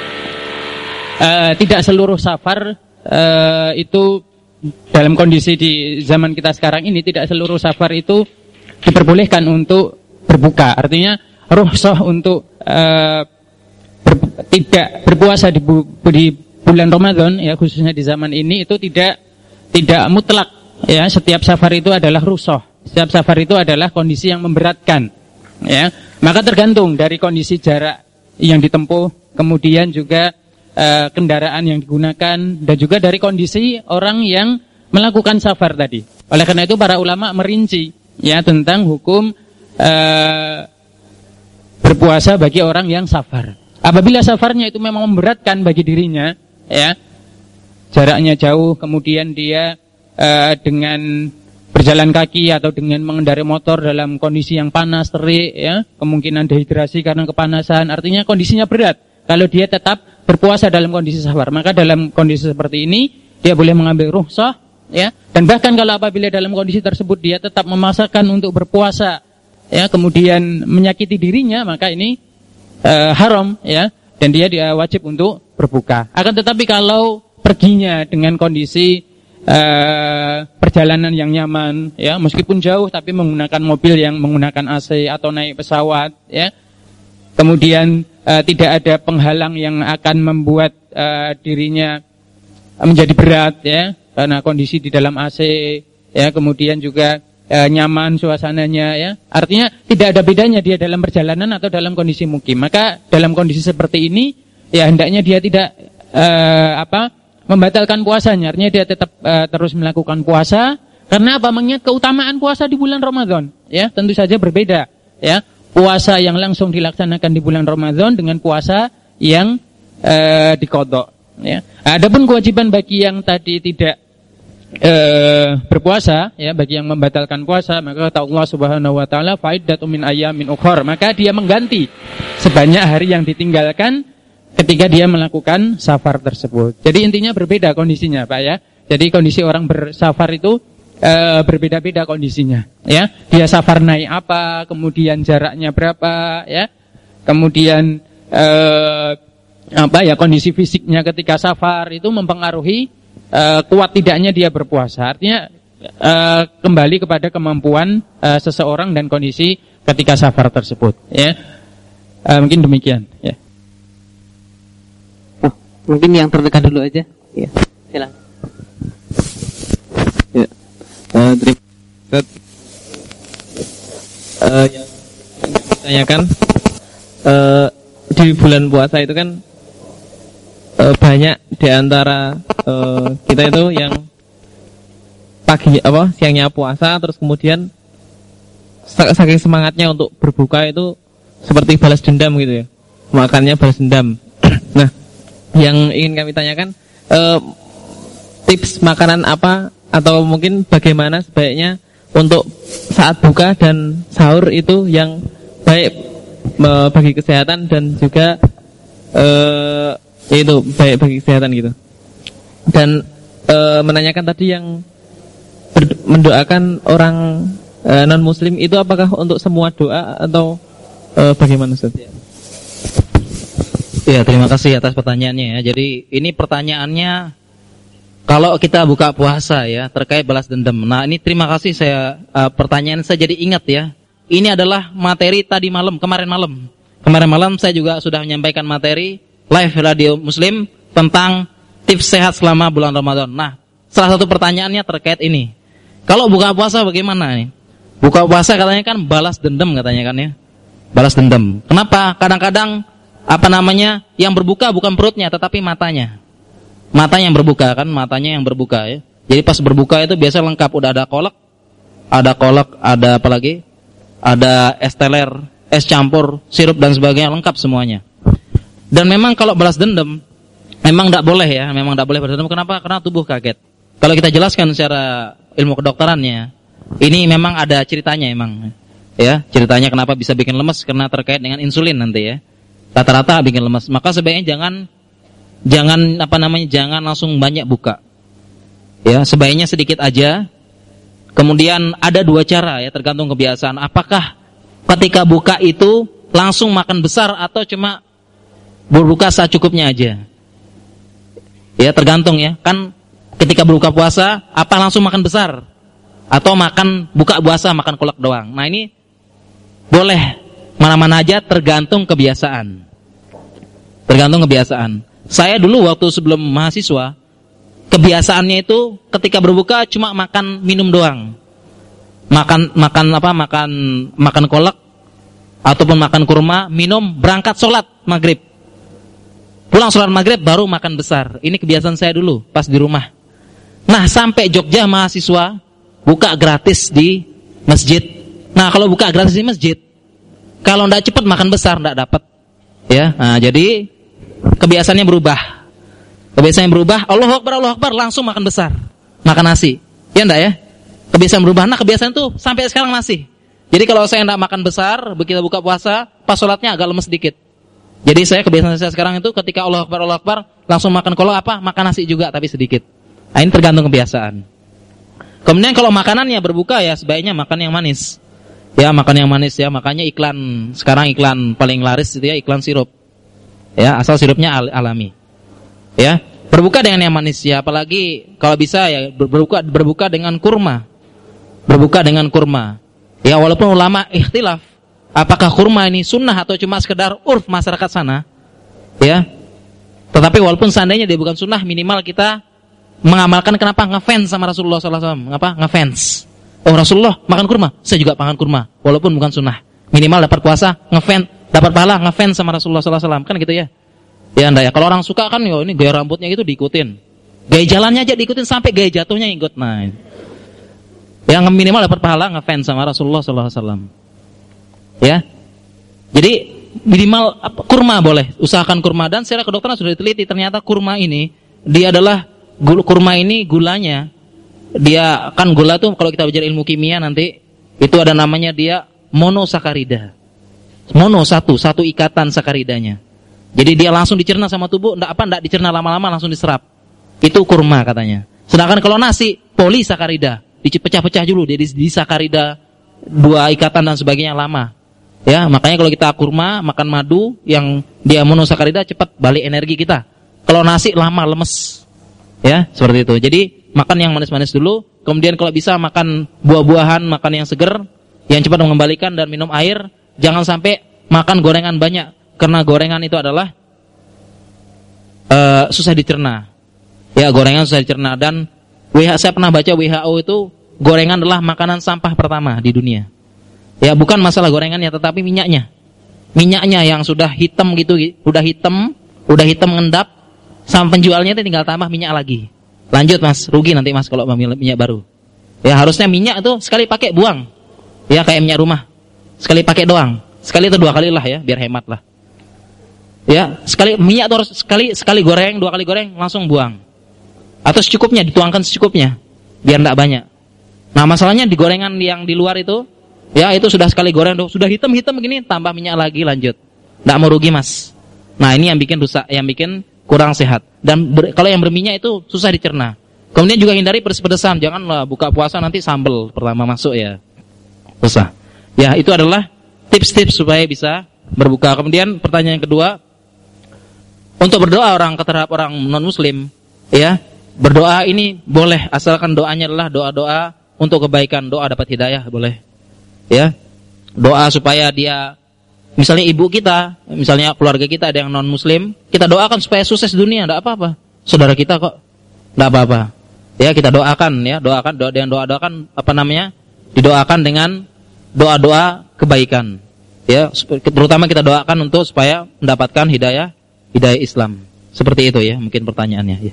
uh, tidak seluruh safar uh, itu dalam kondisi di zaman kita sekarang ini, tidak seluruh safar itu diperbolehkan untuk berbuka. Artinya rukhsah untuk uh, ber, tidak berpuasa di, bu, di bulan Ramadan ya, khususnya di zaman ini itu tidak tidak mutlak ya. Setiap safar itu adalah rukhsah. Setiap safar itu adalah kondisi yang memberatkan ya. Maka tergantung dari kondisi jarak yang ditempuh, kemudian juga uh, kendaraan yang digunakan, dan juga dari kondisi orang yang melakukan safar tadi. Oleh karena itu para ulama merinci ya tentang hukum uh, berpuasa bagi orang yang safar. Apabila safarnya itu memang memberatkan bagi dirinya, ya, jaraknya jauh, kemudian dia uh, dengan berjalan kaki atau dengan mengendarai motor dalam kondisi yang panas, terik, ya, kemungkinan dehidrasi karena kepanasan, artinya kondisinya berat. Kalau dia tetap berpuasa dalam kondisi safar, maka dalam kondisi seperti ini dia boleh mengambil rukhsah, ya, dan bahkan kalau apabila dalam kondisi tersebut dia tetap memaksakan untuk berpuasa, ya, kemudian menyakiti dirinya, maka ini uh, haram, ya, dan dia, dia wajib untuk berbuka. Akan tetapi kalau perginya dengan kondisi uh, perjalanan yang nyaman, ya, meskipun jauh tapi menggunakan mobil yang menggunakan A C atau naik pesawat, ya, kemudian uh, tidak ada penghalang yang akan membuat uh, dirinya menjadi berat, ya, karena kondisi di dalam A C, ya, kemudian juga uh, nyaman suasananya, ya, artinya tidak ada bedanya dia dalam perjalanan atau dalam kondisi mukim. Maka dalam kondisi seperti ini, ya, hendaknya dia tidak uh, apa membatalkan puasanya, artinya dia tetap uh, terus melakukan puasa. Karena apa? Mengingat keutamaan puasa di bulan Ramadan, ya, tentu saja berbeda, ya, puasa yang langsung dilaksanakan di bulan Ramadan dengan puasa yang uh, diqadha, ya. Adapun kewajiban bagi yang tadi tidak uh, berpuasa, ya, bagi yang membatalkan puasa, maka kata Allah Subhanahu wa taala fa'iddatun min ayyamin ukhra, maka dia mengganti sebanyak hari yang ditinggalkan ketika dia melakukan safar tersebut. Jadi intinya berbeda kondisinya, Pak, ya. Jadi kondisi orang bersafar itu uh, berbeda-beda kondisinya, ya. Dia safar naik apa, kemudian jaraknya berapa, ya. Kemudian uh, apa ya kondisi fisiknya ketika safar itu mempengaruhi uh, kuat tidaknya dia berpuasa. Artinya uh, kembali kepada kemampuan uh, seseorang dan kondisi ketika safar tersebut, ya. Uh, mungkin demikian, ya. Oh, mungkin yang terdekat dulu aja, ya. Silakan. Ya. Uh, terima kasih. Uh, yang ditanyakan uh, di bulan puasa itu kan uh, banyak di antara uh, kita itu yang pagi apa siangnya puasa, terus kemudian saking semangatnya untuk berbuka itu seperti balas dendam gitu ya, makannya balas dendam. Nah, yang ingin kami tanyakan, eh, tips makanan apa atau mungkin bagaimana sebaiknya untuk saat buka dan sahur itu yang baik eh, bagi kesehatan dan juga eh, itu baik bagi kesehatan gitu. Dan eh, menanyakan tadi yang ber- mendoakan orang eh, non muslim itu apakah untuk semua doa atau Uh, bagaimana Ustaz? Ya, terima kasih atas pertanyaannya ya. Jadi ini pertanyaannya kalau kita buka puasa ya terkait balas dendam. Nah ini terima kasih saya uh, pertanyaan saya jadi ingat ya. Ini adalah materi tadi malam, kemarin malam. Kemarin malam saya juga sudah menyampaikan materi live radio Muslim tentang tips sehat selama bulan Ramadan. Nah salah satu pertanyaannya terkait ini. Kalau buka puasa bagaimana nih? Buka puasa katanya kan balas dendam katanya kan ya. Balas dendam. Kenapa? Kadang-kadang apa namanya yang berbuka bukan perutnya tetapi matanya. Matanya yang berbuka kan, matanya yang berbuka ya. Jadi pas berbuka itu biasa lengkap, udah ada kolak, ada kolak, ada apa lagi? Ada es teler, es campur, sirup dan sebagainya, lengkap semuanya. Dan memang kalau balas dendam memang tidak boleh ya, memang tidak boleh balas dendam. Kenapa? Karena tubuh kaget. Kalau kita jelaskan secara ilmu kedokterannya, ini memang ada ceritanya emang. Ya, ceritanya kenapa bisa bikin lemes karena terkait dengan insulin nanti ya. Rata-rata bikin lemes. Maka sebaiknya jangan jangan apa namanya? jangan langsung banyak buka. Ya, sebaiknya sedikit aja. Kemudian ada dua cara ya, tergantung kebiasaan. Apakah ketika buka itu langsung makan besar atau cuma berbuka secukupnya aja? Ya, tergantung ya. Kan ketika berbuka puasa apa langsung makan besar atau makan buka puasa makan kolak doang. Nah, ini boleh mana-mana aja tergantung kebiasaan. Tergantung kebiasaan. Saya dulu waktu sebelum mahasiswa, kebiasaannya itu ketika berbuka cuma makan minum doang. Makan makan apa? Makan makan kolak ataupun makan kurma, minum, berangkat sholat maghrib. Pulang sholat maghrib baru makan besar. Ini kebiasaan saya dulu pas di rumah. Nah, sampai Jogja mahasiswa buka gratis di masjid. Nah, kalau buka gratis di masjid, kalau tidak cepat makan besar tidak dapat. Ya, nah, jadi kebiasaannya berubah. Kebiasaannya berubah. Allahu Akbar, Allahu Akbar, langsung makan besar, makan nasi. Ya enggak ya? Kebiasaan berubah. Nah, kebiasaan itu sampai sekarang masih. Jadi kalau saya tidak makan besar, begitu buka puasa, pas sholatnya agak lemes sedikit. Jadi saya kebiasaan saya sekarang itu ketika Allahu Akbar, Allahu Akbar, langsung makan kolak apa? Makan nasi juga tapi sedikit. Nah, ini tergantung kebiasaan. Kemudian kalau makanannya berbuka ya sebaiknya makan yang manis. Ya, makan yang manis ya, makanya iklan sekarang iklan paling laris itu ya iklan sirup. Ya, asal sirupnya al- alami. Ya, berbuka dengan yang manis ya, apalagi kalau bisa ya berbuka berbuka dengan kurma. Berbuka dengan kurma. Ya, walaupun ulama ikhtilaf apakah kurma ini sunnah atau cuma sekedar urf masyarakat sana. Ya. Tetapi walaupun seandainya dia bukan sunnah, minimal kita mengamalkan. Kenapa? Ngefans sama Rasulullah sallallahu alaihi wasallam. Ngapa? Ngefans. Oh, Rasulullah makan kurma, saya juga makan kurma walaupun bukan sunnah. Minimal dapat puasa, ngefans, dapat pahala ngefans sama Rasulullah sallallahu alaihi wasallam, kan gitu ya. Ya anda ya, kalau orang suka kan yo ini gaya rambutnya gitu diikutin. Gaya jalannya aja diikutin sampai gaya jatuhnya ikut. Nah. Yang minimal dapat pahala ngefans sama Rasulullah sallallahu alaihi wasallam. Ya. Jadi minimal apa, kurma boleh, usahakan kurma. Dan secara kedokteran sudah diteliti ternyata kurma ini dia adalah gula, kurma ini gulanya dia kan gula tuh kalau kita belajar ilmu kimia nanti itu ada namanya dia monosakarida. Mono satu, satu ikatan sakaridanya. Jadi dia langsung dicerna sama tubuh, enggak apa enggak dicerna lama-lama langsung diserap. Itu kurma katanya. Sedangkan kalau nasi polisakarida, dipecah-pecah dulu dari disakarida, dua ikatan dan sebagainya lama. Ya, makanya kalau kita kurma, makan madu yang dia monosakarida cepat balik energi kita. Kalau nasi lama lemes. Ya, seperti itu. Jadi makan yang manis-manis dulu, kemudian kalau bisa makan buah-buahan, makan yang seger, yang cepat mengembalikan, dan minum air. Jangan sampai makan gorengan banyak, karena gorengan itu adalah uh, susah dicerna. Ya, gorengan susah dicerna. Dan W H O, saya pernah baca W H O itu gorengan adalah makanan sampah pertama di dunia. Ya, bukan masalah gorengannya, tetapi minyaknya. Minyaknya yang sudah hitam gitu, udah hitam, udah hitam ngendap, sama penjualnya itu tinggal tambah minyak lagi. Lanjut mas, rugi nanti mas kalau memilih minyak baru. Ya, harusnya minyak itu sekali pakai buang. Ya, kayak minyak rumah. Sekali pakai doang. Sekali atau dua kali lah ya, biar hemat lah. Ya, sekali minyak itu harus sekali sekali goreng, dua kali goreng langsung buang. Atau secukupnya, dituangkan secukupnya, biar tidak banyak. Nah, masalahnya di gorengan yang di luar itu, ya itu sudah sekali goreng, sudah hitam-hitam begini, tambah minyak lagi, lanjut. Tidak mau rugi mas. Nah, ini yang bikin rusak, yang bikin kurang sehat. Dan ber, kalau yang berminyak itu susah dicerna. Kemudian juga hindari pedes-pedesan. Janganlah buka puasa nanti sambal pertama masuk ya. Susah. Ya, itu adalah tips-tips supaya bisa berbuka. Kemudian pertanyaan yang kedua, untuk berdoa orang terhadap orang non-muslim, ya, berdoa ini boleh asalkan doanya adalah doa-doa untuk kebaikan, doa dapat hidayah boleh. Ya. Doa supaya dia, misalnya ibu kita, misalnya keluarga kita ada yang non-muslim, kita doakan supaya sukses dunia, enggak apa-apa. Saudara kita kok enggak apa-apa. Ya, kita doakan ya, doakan doa dengan doa-doakan apa namanya? Didoakan dengan doa-doa kebaikan. Ya, terutama kita doakan untuk supaya mendapatkan hidayah, hidayah Islam. Seperti itu ya, mungkin pertanyaannya ya.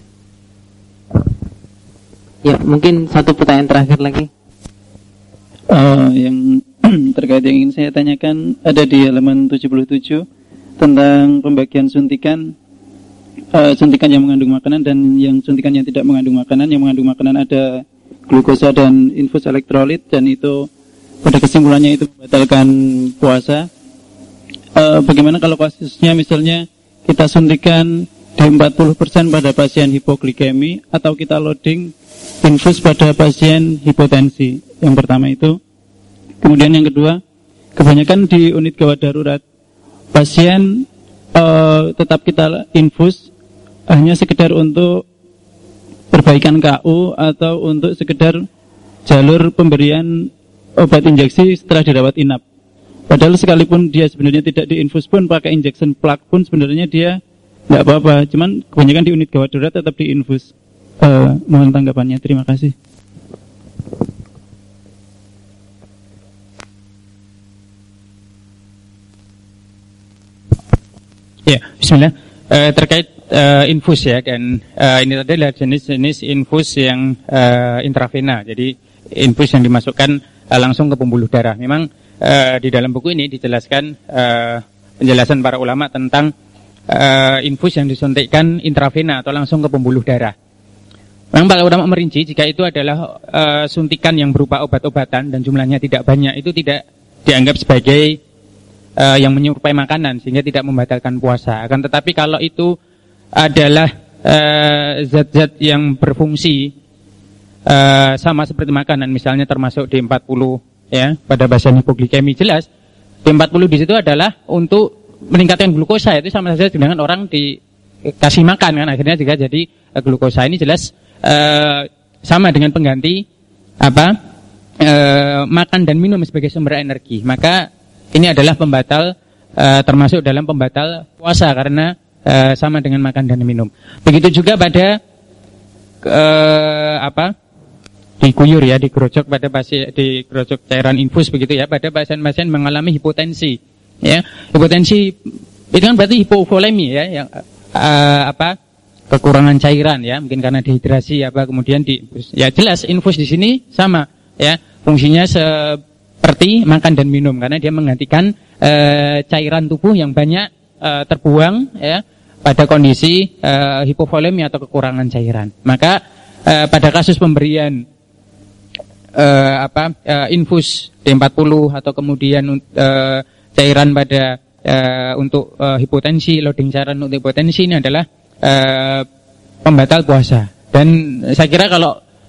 Ya, mungkin satu pertanyaan terakhir lagi. Uh, yang terkait yang ingin saya tanyakan ada di halaman tujuh puluh tujuh tentang pembagian suntikan, uh, suntikan yang mengandung makanan dan yang suntikan yang tidak mengandung makanan. Yang mengandung makanan ada glukosa dan infus elektrolit, dan itu pada kesimpulannya itu membatalkan puasa. Uh, bagaimana kalau kasusnya misalnya kita suntikan D empat puluh persen pada pasien hipoglikemi, atau kita loading infus pada pasien hipotensi? Yang pertama itu. Kemudian yang kedua, kebanyakan di unit gawat darurat pasien uh, tetap kita infus hanya sekedar untuk perbaikan K U atau untuk sekedar jalur pemberian obat injeksi setelah dirawat inap. Padahal sekalipun dia sebenarnya tidak diinfus pun, pakai injection plug pun sebenarnya dia tidak apa-apa. Cuman kebanyakan di unit gawat darurat tetap diinfus. Uh, mohon tanggapannya. Terima kasih. Ya, bismillah. Uh, terkait uh, infus ya, kan uh, ini adalah jenis-jenis infus yang uh, intravena. Jadi infus yang dimasukkan uh, langsung ke pembuluh darah. Memang uh, di dalam buku ini dijelaskan uh, penjelasan para ulama tentang uh, infus yang disuntikkan intravena atau langsung ke pembuluh darah. Memang para ulama merinci jika itu adalah uh, suntikan yang berupa obat-obatan dan jumlahnya tidak banyak, itu tidak dianggap sebagai Uh, yang menyerupai makanan sehingga tidak membatalkan puasa. Akan tetapi kalau itu adalah uh, zat-zat yang berfungsi uh, sama seperti makanan, misalnya termasuk D empat puluh ya pada pasien hipoglikemi, jelas D empat puluh di situ adalah untuk meningkatkan glukosa, itu sama saja dengan orang dikasih makan kan, akhirnya juga jadi uh, glukosa. Ini jelas uh, sama dengan pengganti apa uh, makan dan minum sebagai sumber energi. Maka ini adalah pembatal, uh, termasuk dalam pembatal puasa karena uh, sama dengan makan dan minum. Begitu juga pada uh, apa dikuyur ya, digerocok pada pasien, digerocok cairan infus begitu ya, pada pasien-pasien mengalami hipotensi. Ya, hipotensi itu kan berarti hipovolemi ya, yang uh, apa kekurangan cairan ya, mungkin karena dehidrasi apa, kemudian di ya jelas infus di sini sama ya, fungsinya se seperti makan dan minum karena dia menggantikan e, cairan tubuh yang banyak e, terbuang ya pada kondisi e, hipovolemi atau kekurangan cairan. Maka e, pada kasus pemberian e, apa e, infus D empat puluh atau kemudian e, cairan pada e, untuk e, hipotensi, loading cairan untuk hipotensi, ini adalah e, pembatal puasa. Dan saya kira kalau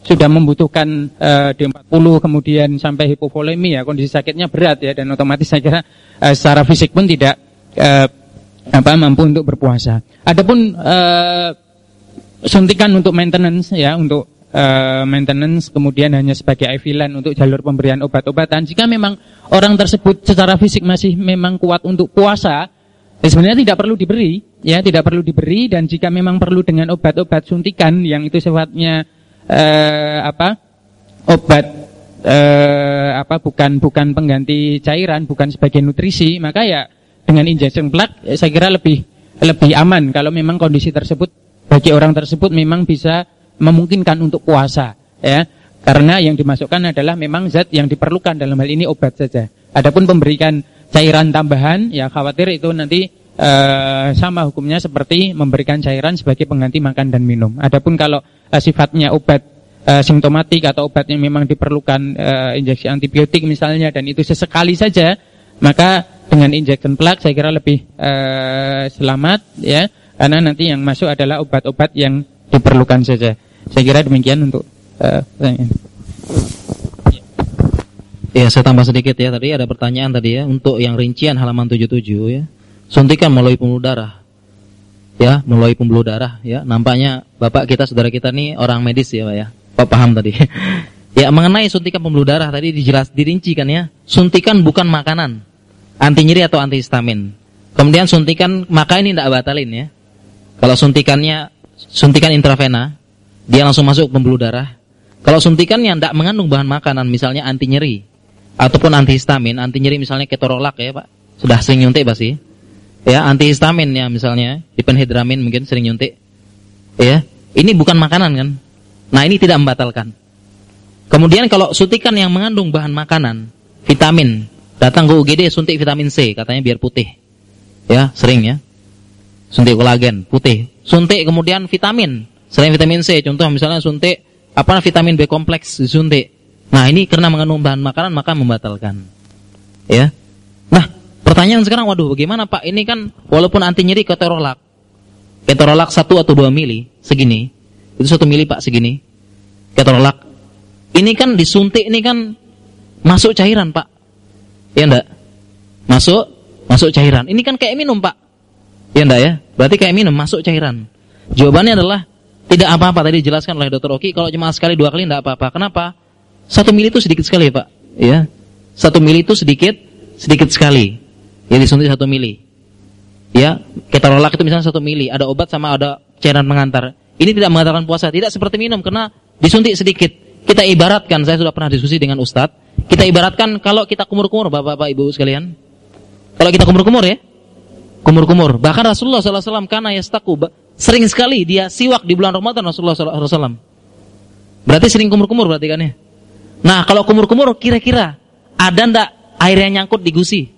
sudah membutuhkan uh, D empat puluh kemudian sampai hipovolemi ya, kondisi sakitnya berat ya, dan otomatis saya kira uh, secara fisik pun tidak uh, apa mampu untuk berpuasa. Adapun uh, suntikan untuk maintenance ya, untuk uh, maintenance kemudian hanya sebagai I V line untuk jalur pemberian obat-obatan. Jika memang orang tersebut secara fisik masih memang kuat untuk puasa, ya sebenarnya tidak perlu diberi, ya tidak perlu diberi. Dan jika memang perlu dengan obat-obat suntikan yang itu sifatnya uh, apa obat uh, apa bukan bukan pengganti cairan, bukan sebagai nutrisi, maka ya dengan injection plug ya, saya kira lebih lebih aman kalau memang kondisi tersebut bagi orang tersebut memang bisa memungkinkan untuk puasa ya, karena yang dimasukkan adalah memang zat yang diperlukan, dalam hal ini obat saja. Adapun pemberikan cairan tambahan ya khawatir itu nanti uh, sama hukumnya seperti memberikan cairan sebagai pengganti makan dan minum. Adapun kalau uh, sifatnya obat uh, simptomatik atau obat yang memang diperlukan uh, injeksi antibiotik misalnya, dan itu sesekali saja, maka dengan injection plug saya kira lebih uh, selamat ya, karena nanti yang masuk adalah obat-obat yang diperlukan saja. Saya kira demikian untuk uh, pertanyaan. Ya, saya tambah sedikit ya, tadi ada pertanyaan tadi ya, untuk yang rincian halaman tujuh puluh tujuh ya. Suntikan melalui pembuluh darah. Ya, melalui pembuluh darah ya. Nampaknya Bapak kita, saudara kita nih orang medis ya, Pak ya. Pak paham tadi. Ya, mengenai suntikan pembuluh darah tadi dijelas dirincikan ya. Suntikan bukan makanan. Anti nyeri atau antihistamin. Kemudian suntikan, maka ini tidak batalin ya. Kalau suntikannya suntikan intravena, dia langsung masuk ke pembuluh darah. Kalau suntikannya tidak mengandung bahan makanan, misalnya anti nyeri ataupun antihistamin, anti nyeri misalnya ketorolak ya Pak, sudah sering nyuntik pasti. Ya, antihistamin ya misalnya diphenhydramin mungkin sering nyuntik. Ya, ini bukan makanan kan. Nah, ini tidak membatalkan. Kemudian kalau suntikan yang mengandung bahan makanan, vitamin, datang ke U G D suntik vitamin C, katanya biar putih. Ya, sering ya. Suntik kolagen, putih. Suntik kemudian vitamin, selain vitamin C, contoh misalnya suntik apa vitamin B kompleks disuntik. Nah, ini karena mengandung bahan makanan maka membatalkan. Ya. Nah, pertanyaan sekarang, waduh bagaimana Pak? Ini kan walaupun anti nyeri ketorolak. Ketorolak satu atau dua mili, segini. Itu satu mili Pak, segini. Ketorolak. Ini kan disuntik, ini kan masuk cairan Pak. Ya enggak? Masuk, masuk cairan. Ini kan kayak minum Pak. Ya enggak ya? Berarti kayak minum, masuk cairan. Jawabannya adalah tidak apa-apa, tadi dijelaskan oleh dokter Oki, kalau cuma sekali dua kali enggak apa-apa. Kenapa? Satu mili itu sedikit sekali Pak. Ya, satu mili itu sedikit, sedikit sekali. Ya, disuntik satu mili. Ya, ketorolak itu misalnya satu mili. Ada obat sama ada cairan pengantar. Ini tidak mengatakan puasa, tidak seperti minum karena disuntik sedikit. Kita ibaratkan, saya sudah pernah diskusi dengan Ustadz. Kita ibaratkan kalau kita kumur-kumur, bapak-bapak, ibu sekalian. Kalau kita kumur-kumur ya, kumur-kumur. Bahkan Rasulullah shallallahu alaihi wasallam karena yastaku, sering sekali dia siwak di bulan Ramadan Rasulullah shallallahu alaihi wasallam. Berarti sering kumur-kumur berarti kan ya. Nah, kalau kumur-kumur kira-kira ada ndak air yang nyangkut di gusi?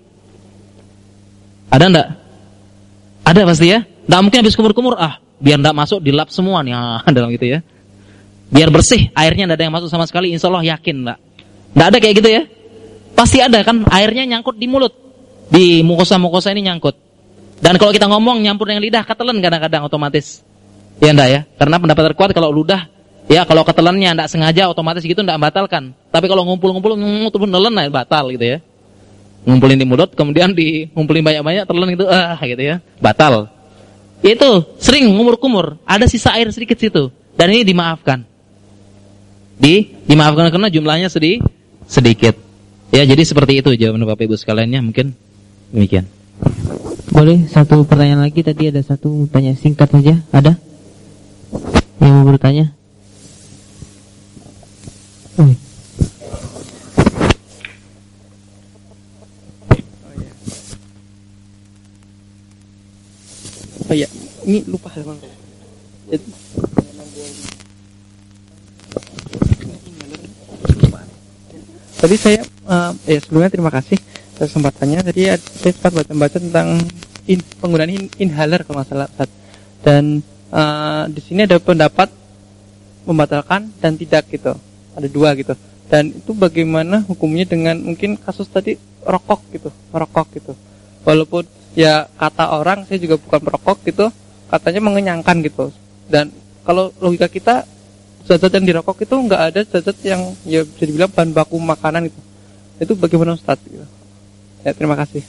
Ada ndak? Ada pasti ya. Nggak mungkin habis kumur-kumur, ah biar ndak masuk dilap semua nih, ah, dalam gitu ya. Biar bersih, airnya ndak ada yang masuk sama sekali, insya Allah yakin ndak. Nggak ada kayak gitu ya. Pasti ada kan, airnya nyangkut di mulut, di mukosa-mukosa ini nyangkut. Dan kalau kita ngomong nyampur dengan lidah, ketelan kadang-kadang otomatis. Ya enggak ya? Karena pendapat terkuat kalau ludah, ya kalau ketelannya enggak sengaja otomatis gitu enggak membatalkan. Tapi kalau ngumpul-ngumpul ngumpul nelen nah, batal gitu ya. Ngumpulin di mulut, kemudian di ngumpulin banyak-banyak telan gitu, ah gitu ya. Batal. Itu sering ngumur-kumur, ada sisa air sedikit situ. Dan ini dimaafkan. Di dimaafkan karena jumlahnya sedih sedikit. Ya, jadi seperti itu jawaban Bapak Ibu sekaliannya, mungkin demikian. Boleh satu pertanyaan lagi, tadi ada satu pertanyaan singkat saja, ada? Yang mau bertanya? Oh, oh ya, ini lupa Bang. Tadi saya uh, ya sebelumnya terima kasih atas kesempatannya. Tadi saya sempat baca-baca tentang in, penggunaan in, inhaler kalau nggak salah. Dan uh, di sini ada pendapat membatalkan dan tidak gitu. Ada dua gitu. Dan itu bagaimana hukumnya dengan mungkin kasus tadi rokok gitu, merokok gitu. Walaupun ya kata orang, saya juga bukan perokok gitu, katanya mengenyangkan gitu. Dan kalau logika kita zat-zat yang dirokok itu nggak ada zat-zat yang ya bisa dibilang bahan baku makanan itu. Itu bagaimana Ustaz? Gitu. Ya, terima kasih.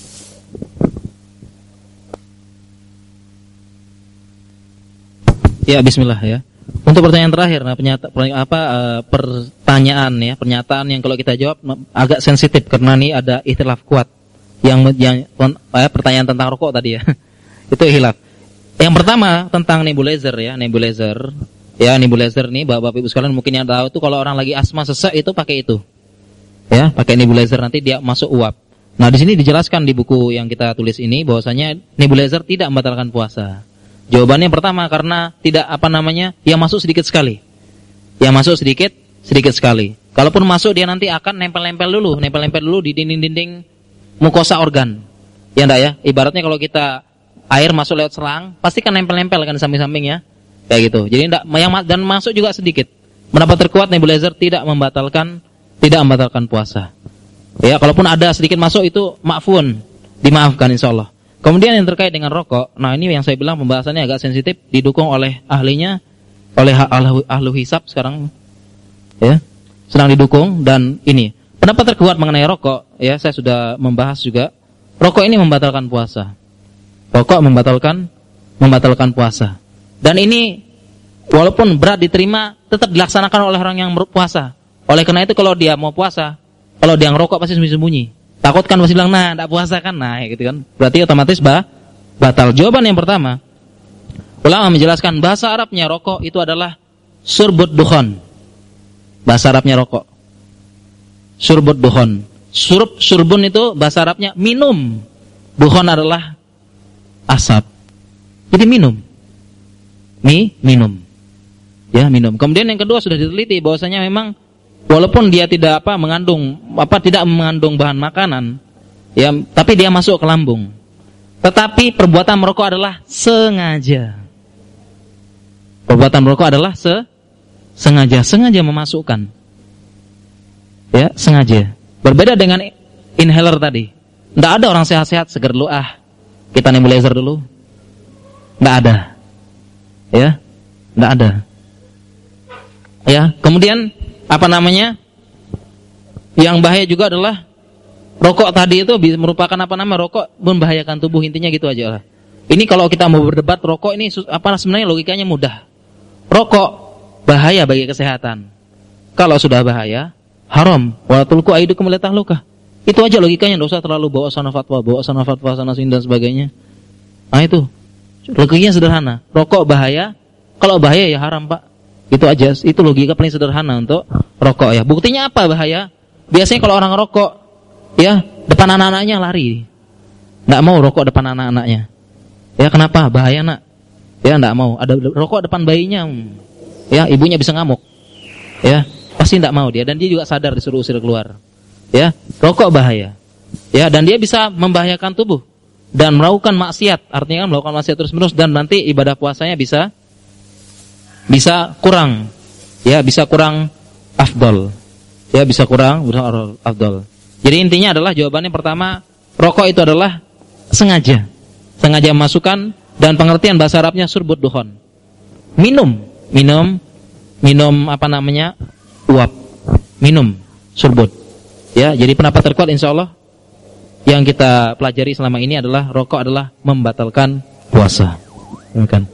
Ya, bismillah ya. Untuk pertanyaan terakhir, nah penyata, apa uh, pertanyaan ya, pernyataan yang kalau kita jawab agak sensitif karena ini ada ikhtilaf kuat. Yang yang eh, pertanyaan tentang rokok tadi ya. Itu ikhtilaf. Yang pertama tentang nebulizer ya, nebulizer. Ya, nebulizer nih Bapak-bapak Ibu sekalian mungkin yang tahu itu kalau orang lagi asma sesak itu pakai itu. Ya, pakai nebulizer nanti dia masuk uap. Nah, di sini dijelaskan di buku yang kita tulis ini bahwasanya nebulizer tidak membatalkan puasa. Jawabannya pertama karena tidak apa namanya, yang masuk sedikit sekali. Yang masuk sedikit, sedikit sekali. Kalaupun masuk dia nanti akan nempel-nempel dulu, nempel-nempel dulu di dinding-dinding mukosa organ. Ya enggak ya? Ibaratnya kalau kita air masuk lewat selang, pasti kan nempel-nempel kan di samping-sampingnya. Kayak gitu. Jadi enggak yang dan masuk juga sedikit. Pendapat terkuat nebulizer tidak membatalkan tidak membatalkan puasa. Ya, kalaupun ada sedikit masuk itu ma'fun, dimaafkan insyaallah. Kemudian yang terkait dengan rokok, nah ini yang saya bilang pembahasannya agak sensitif, didukung oleh ahlinya, oleh ahli, ahli hisab sekarang, ya, sedang didukung. Dan ini pendapat terkuat mengenai rokok, ya saya sudah membahas juga, rokok ini membatalkan puasa, rokok membatalkan membatalkan puasa. Dan ini walaupun berat diterima, tetap dilaksanakan oleh orang yang berpuasa. Oleh karena itu kalau dia mau puasa, kalau dia ngerokok pasti sembunyi-sembunyi. Takut kan masih bilang, nah, tidak puasa kan, nah, gitu kan. Berarti otomatis bah, batal. Jawaban yang pertama, ulama menjelaskan bahasa Arabnya rokok itu adalah surbut dukhon. Bahasa Arabnya rokok. Surbut dukhon. Surb, surbun itu bahasa Arabnya minum. Dukhon adalah asap. Jadi minum. Mi, minum. Ya, minum. Kemudian yang kedua sudah diteliti bahwasanya memang walaupun dia tidak apa mengandung apa tidak mengandung bahan makanan, ya, tapi dia masuk ke lambung. Tetapi perbuatan merokok adalah sengaja. Perbuatan merokok adalah se sengaja, sengaja memasukkan. Ya, sengaja. Berbeda dengan inhaler tadi. Tidak ada orang sehat-sehat seger dulu ah, kita nebulizer dulu. Tidak ada. Ya, tidak ada. Ya, kemudian apa namanya? Yang bahaya juga adalah rokok tadi itu merupakan apa nama rokok membahayakan tubuh, intinya gitu aja lah. Ini kalau kita mau berdebat rokok ini apa sebenarnya logikanya mudah. Rokok bahaya bagi kesehatan. Kalau sudah bahaya, haram. Wa tulqu aidukum ila tahlukah. Itu aja logikanya, enggak usah terlalu bawa sana fatwa, bawa sana fatwa sana sini dan sebagainya. Nah itu. Logikanya sederhana. Rokok bahaya, kalau bahaya ya haram, Pak. Itu aja, itu logika paling sederhana untuk rokok ya. Buktinya apa bahaya? Biasanya kalau orang rokok, ya depan anak-anaknya lari, nggak mau rokok depan anak-anaknya. Ya kenapa? Bahaya nak. Ya nggak mau. Ada rokok depan bayinya, ya ibunya bisa ngamuk. Ya pasti nggak mau dia, dan dia juga sadar disuruh usir keluar. Ya rokok bahaya. Ya dan dia bisa membahayakan tubuh dan melakukan maksiat. Artinya kan melakukan maksiat terus-menerus dan nanti ibadah puasanya bisa bisa kurang, ya bisa kurang afdol, ya bisa kurang afdol. Jadi intinya adalah jawabannya pertama, rokok itu adalah sengaja, sengaja masukkan, dan pengertian bahasa Arabnya surbut dukhon, minum, minum, minum apa namanya, uap, minum, surbut. Ya, jadi pendapat terkuat insya Allah yang kita pelajari selama ini adalah rokok adalah membatalkan puasa. Bukan.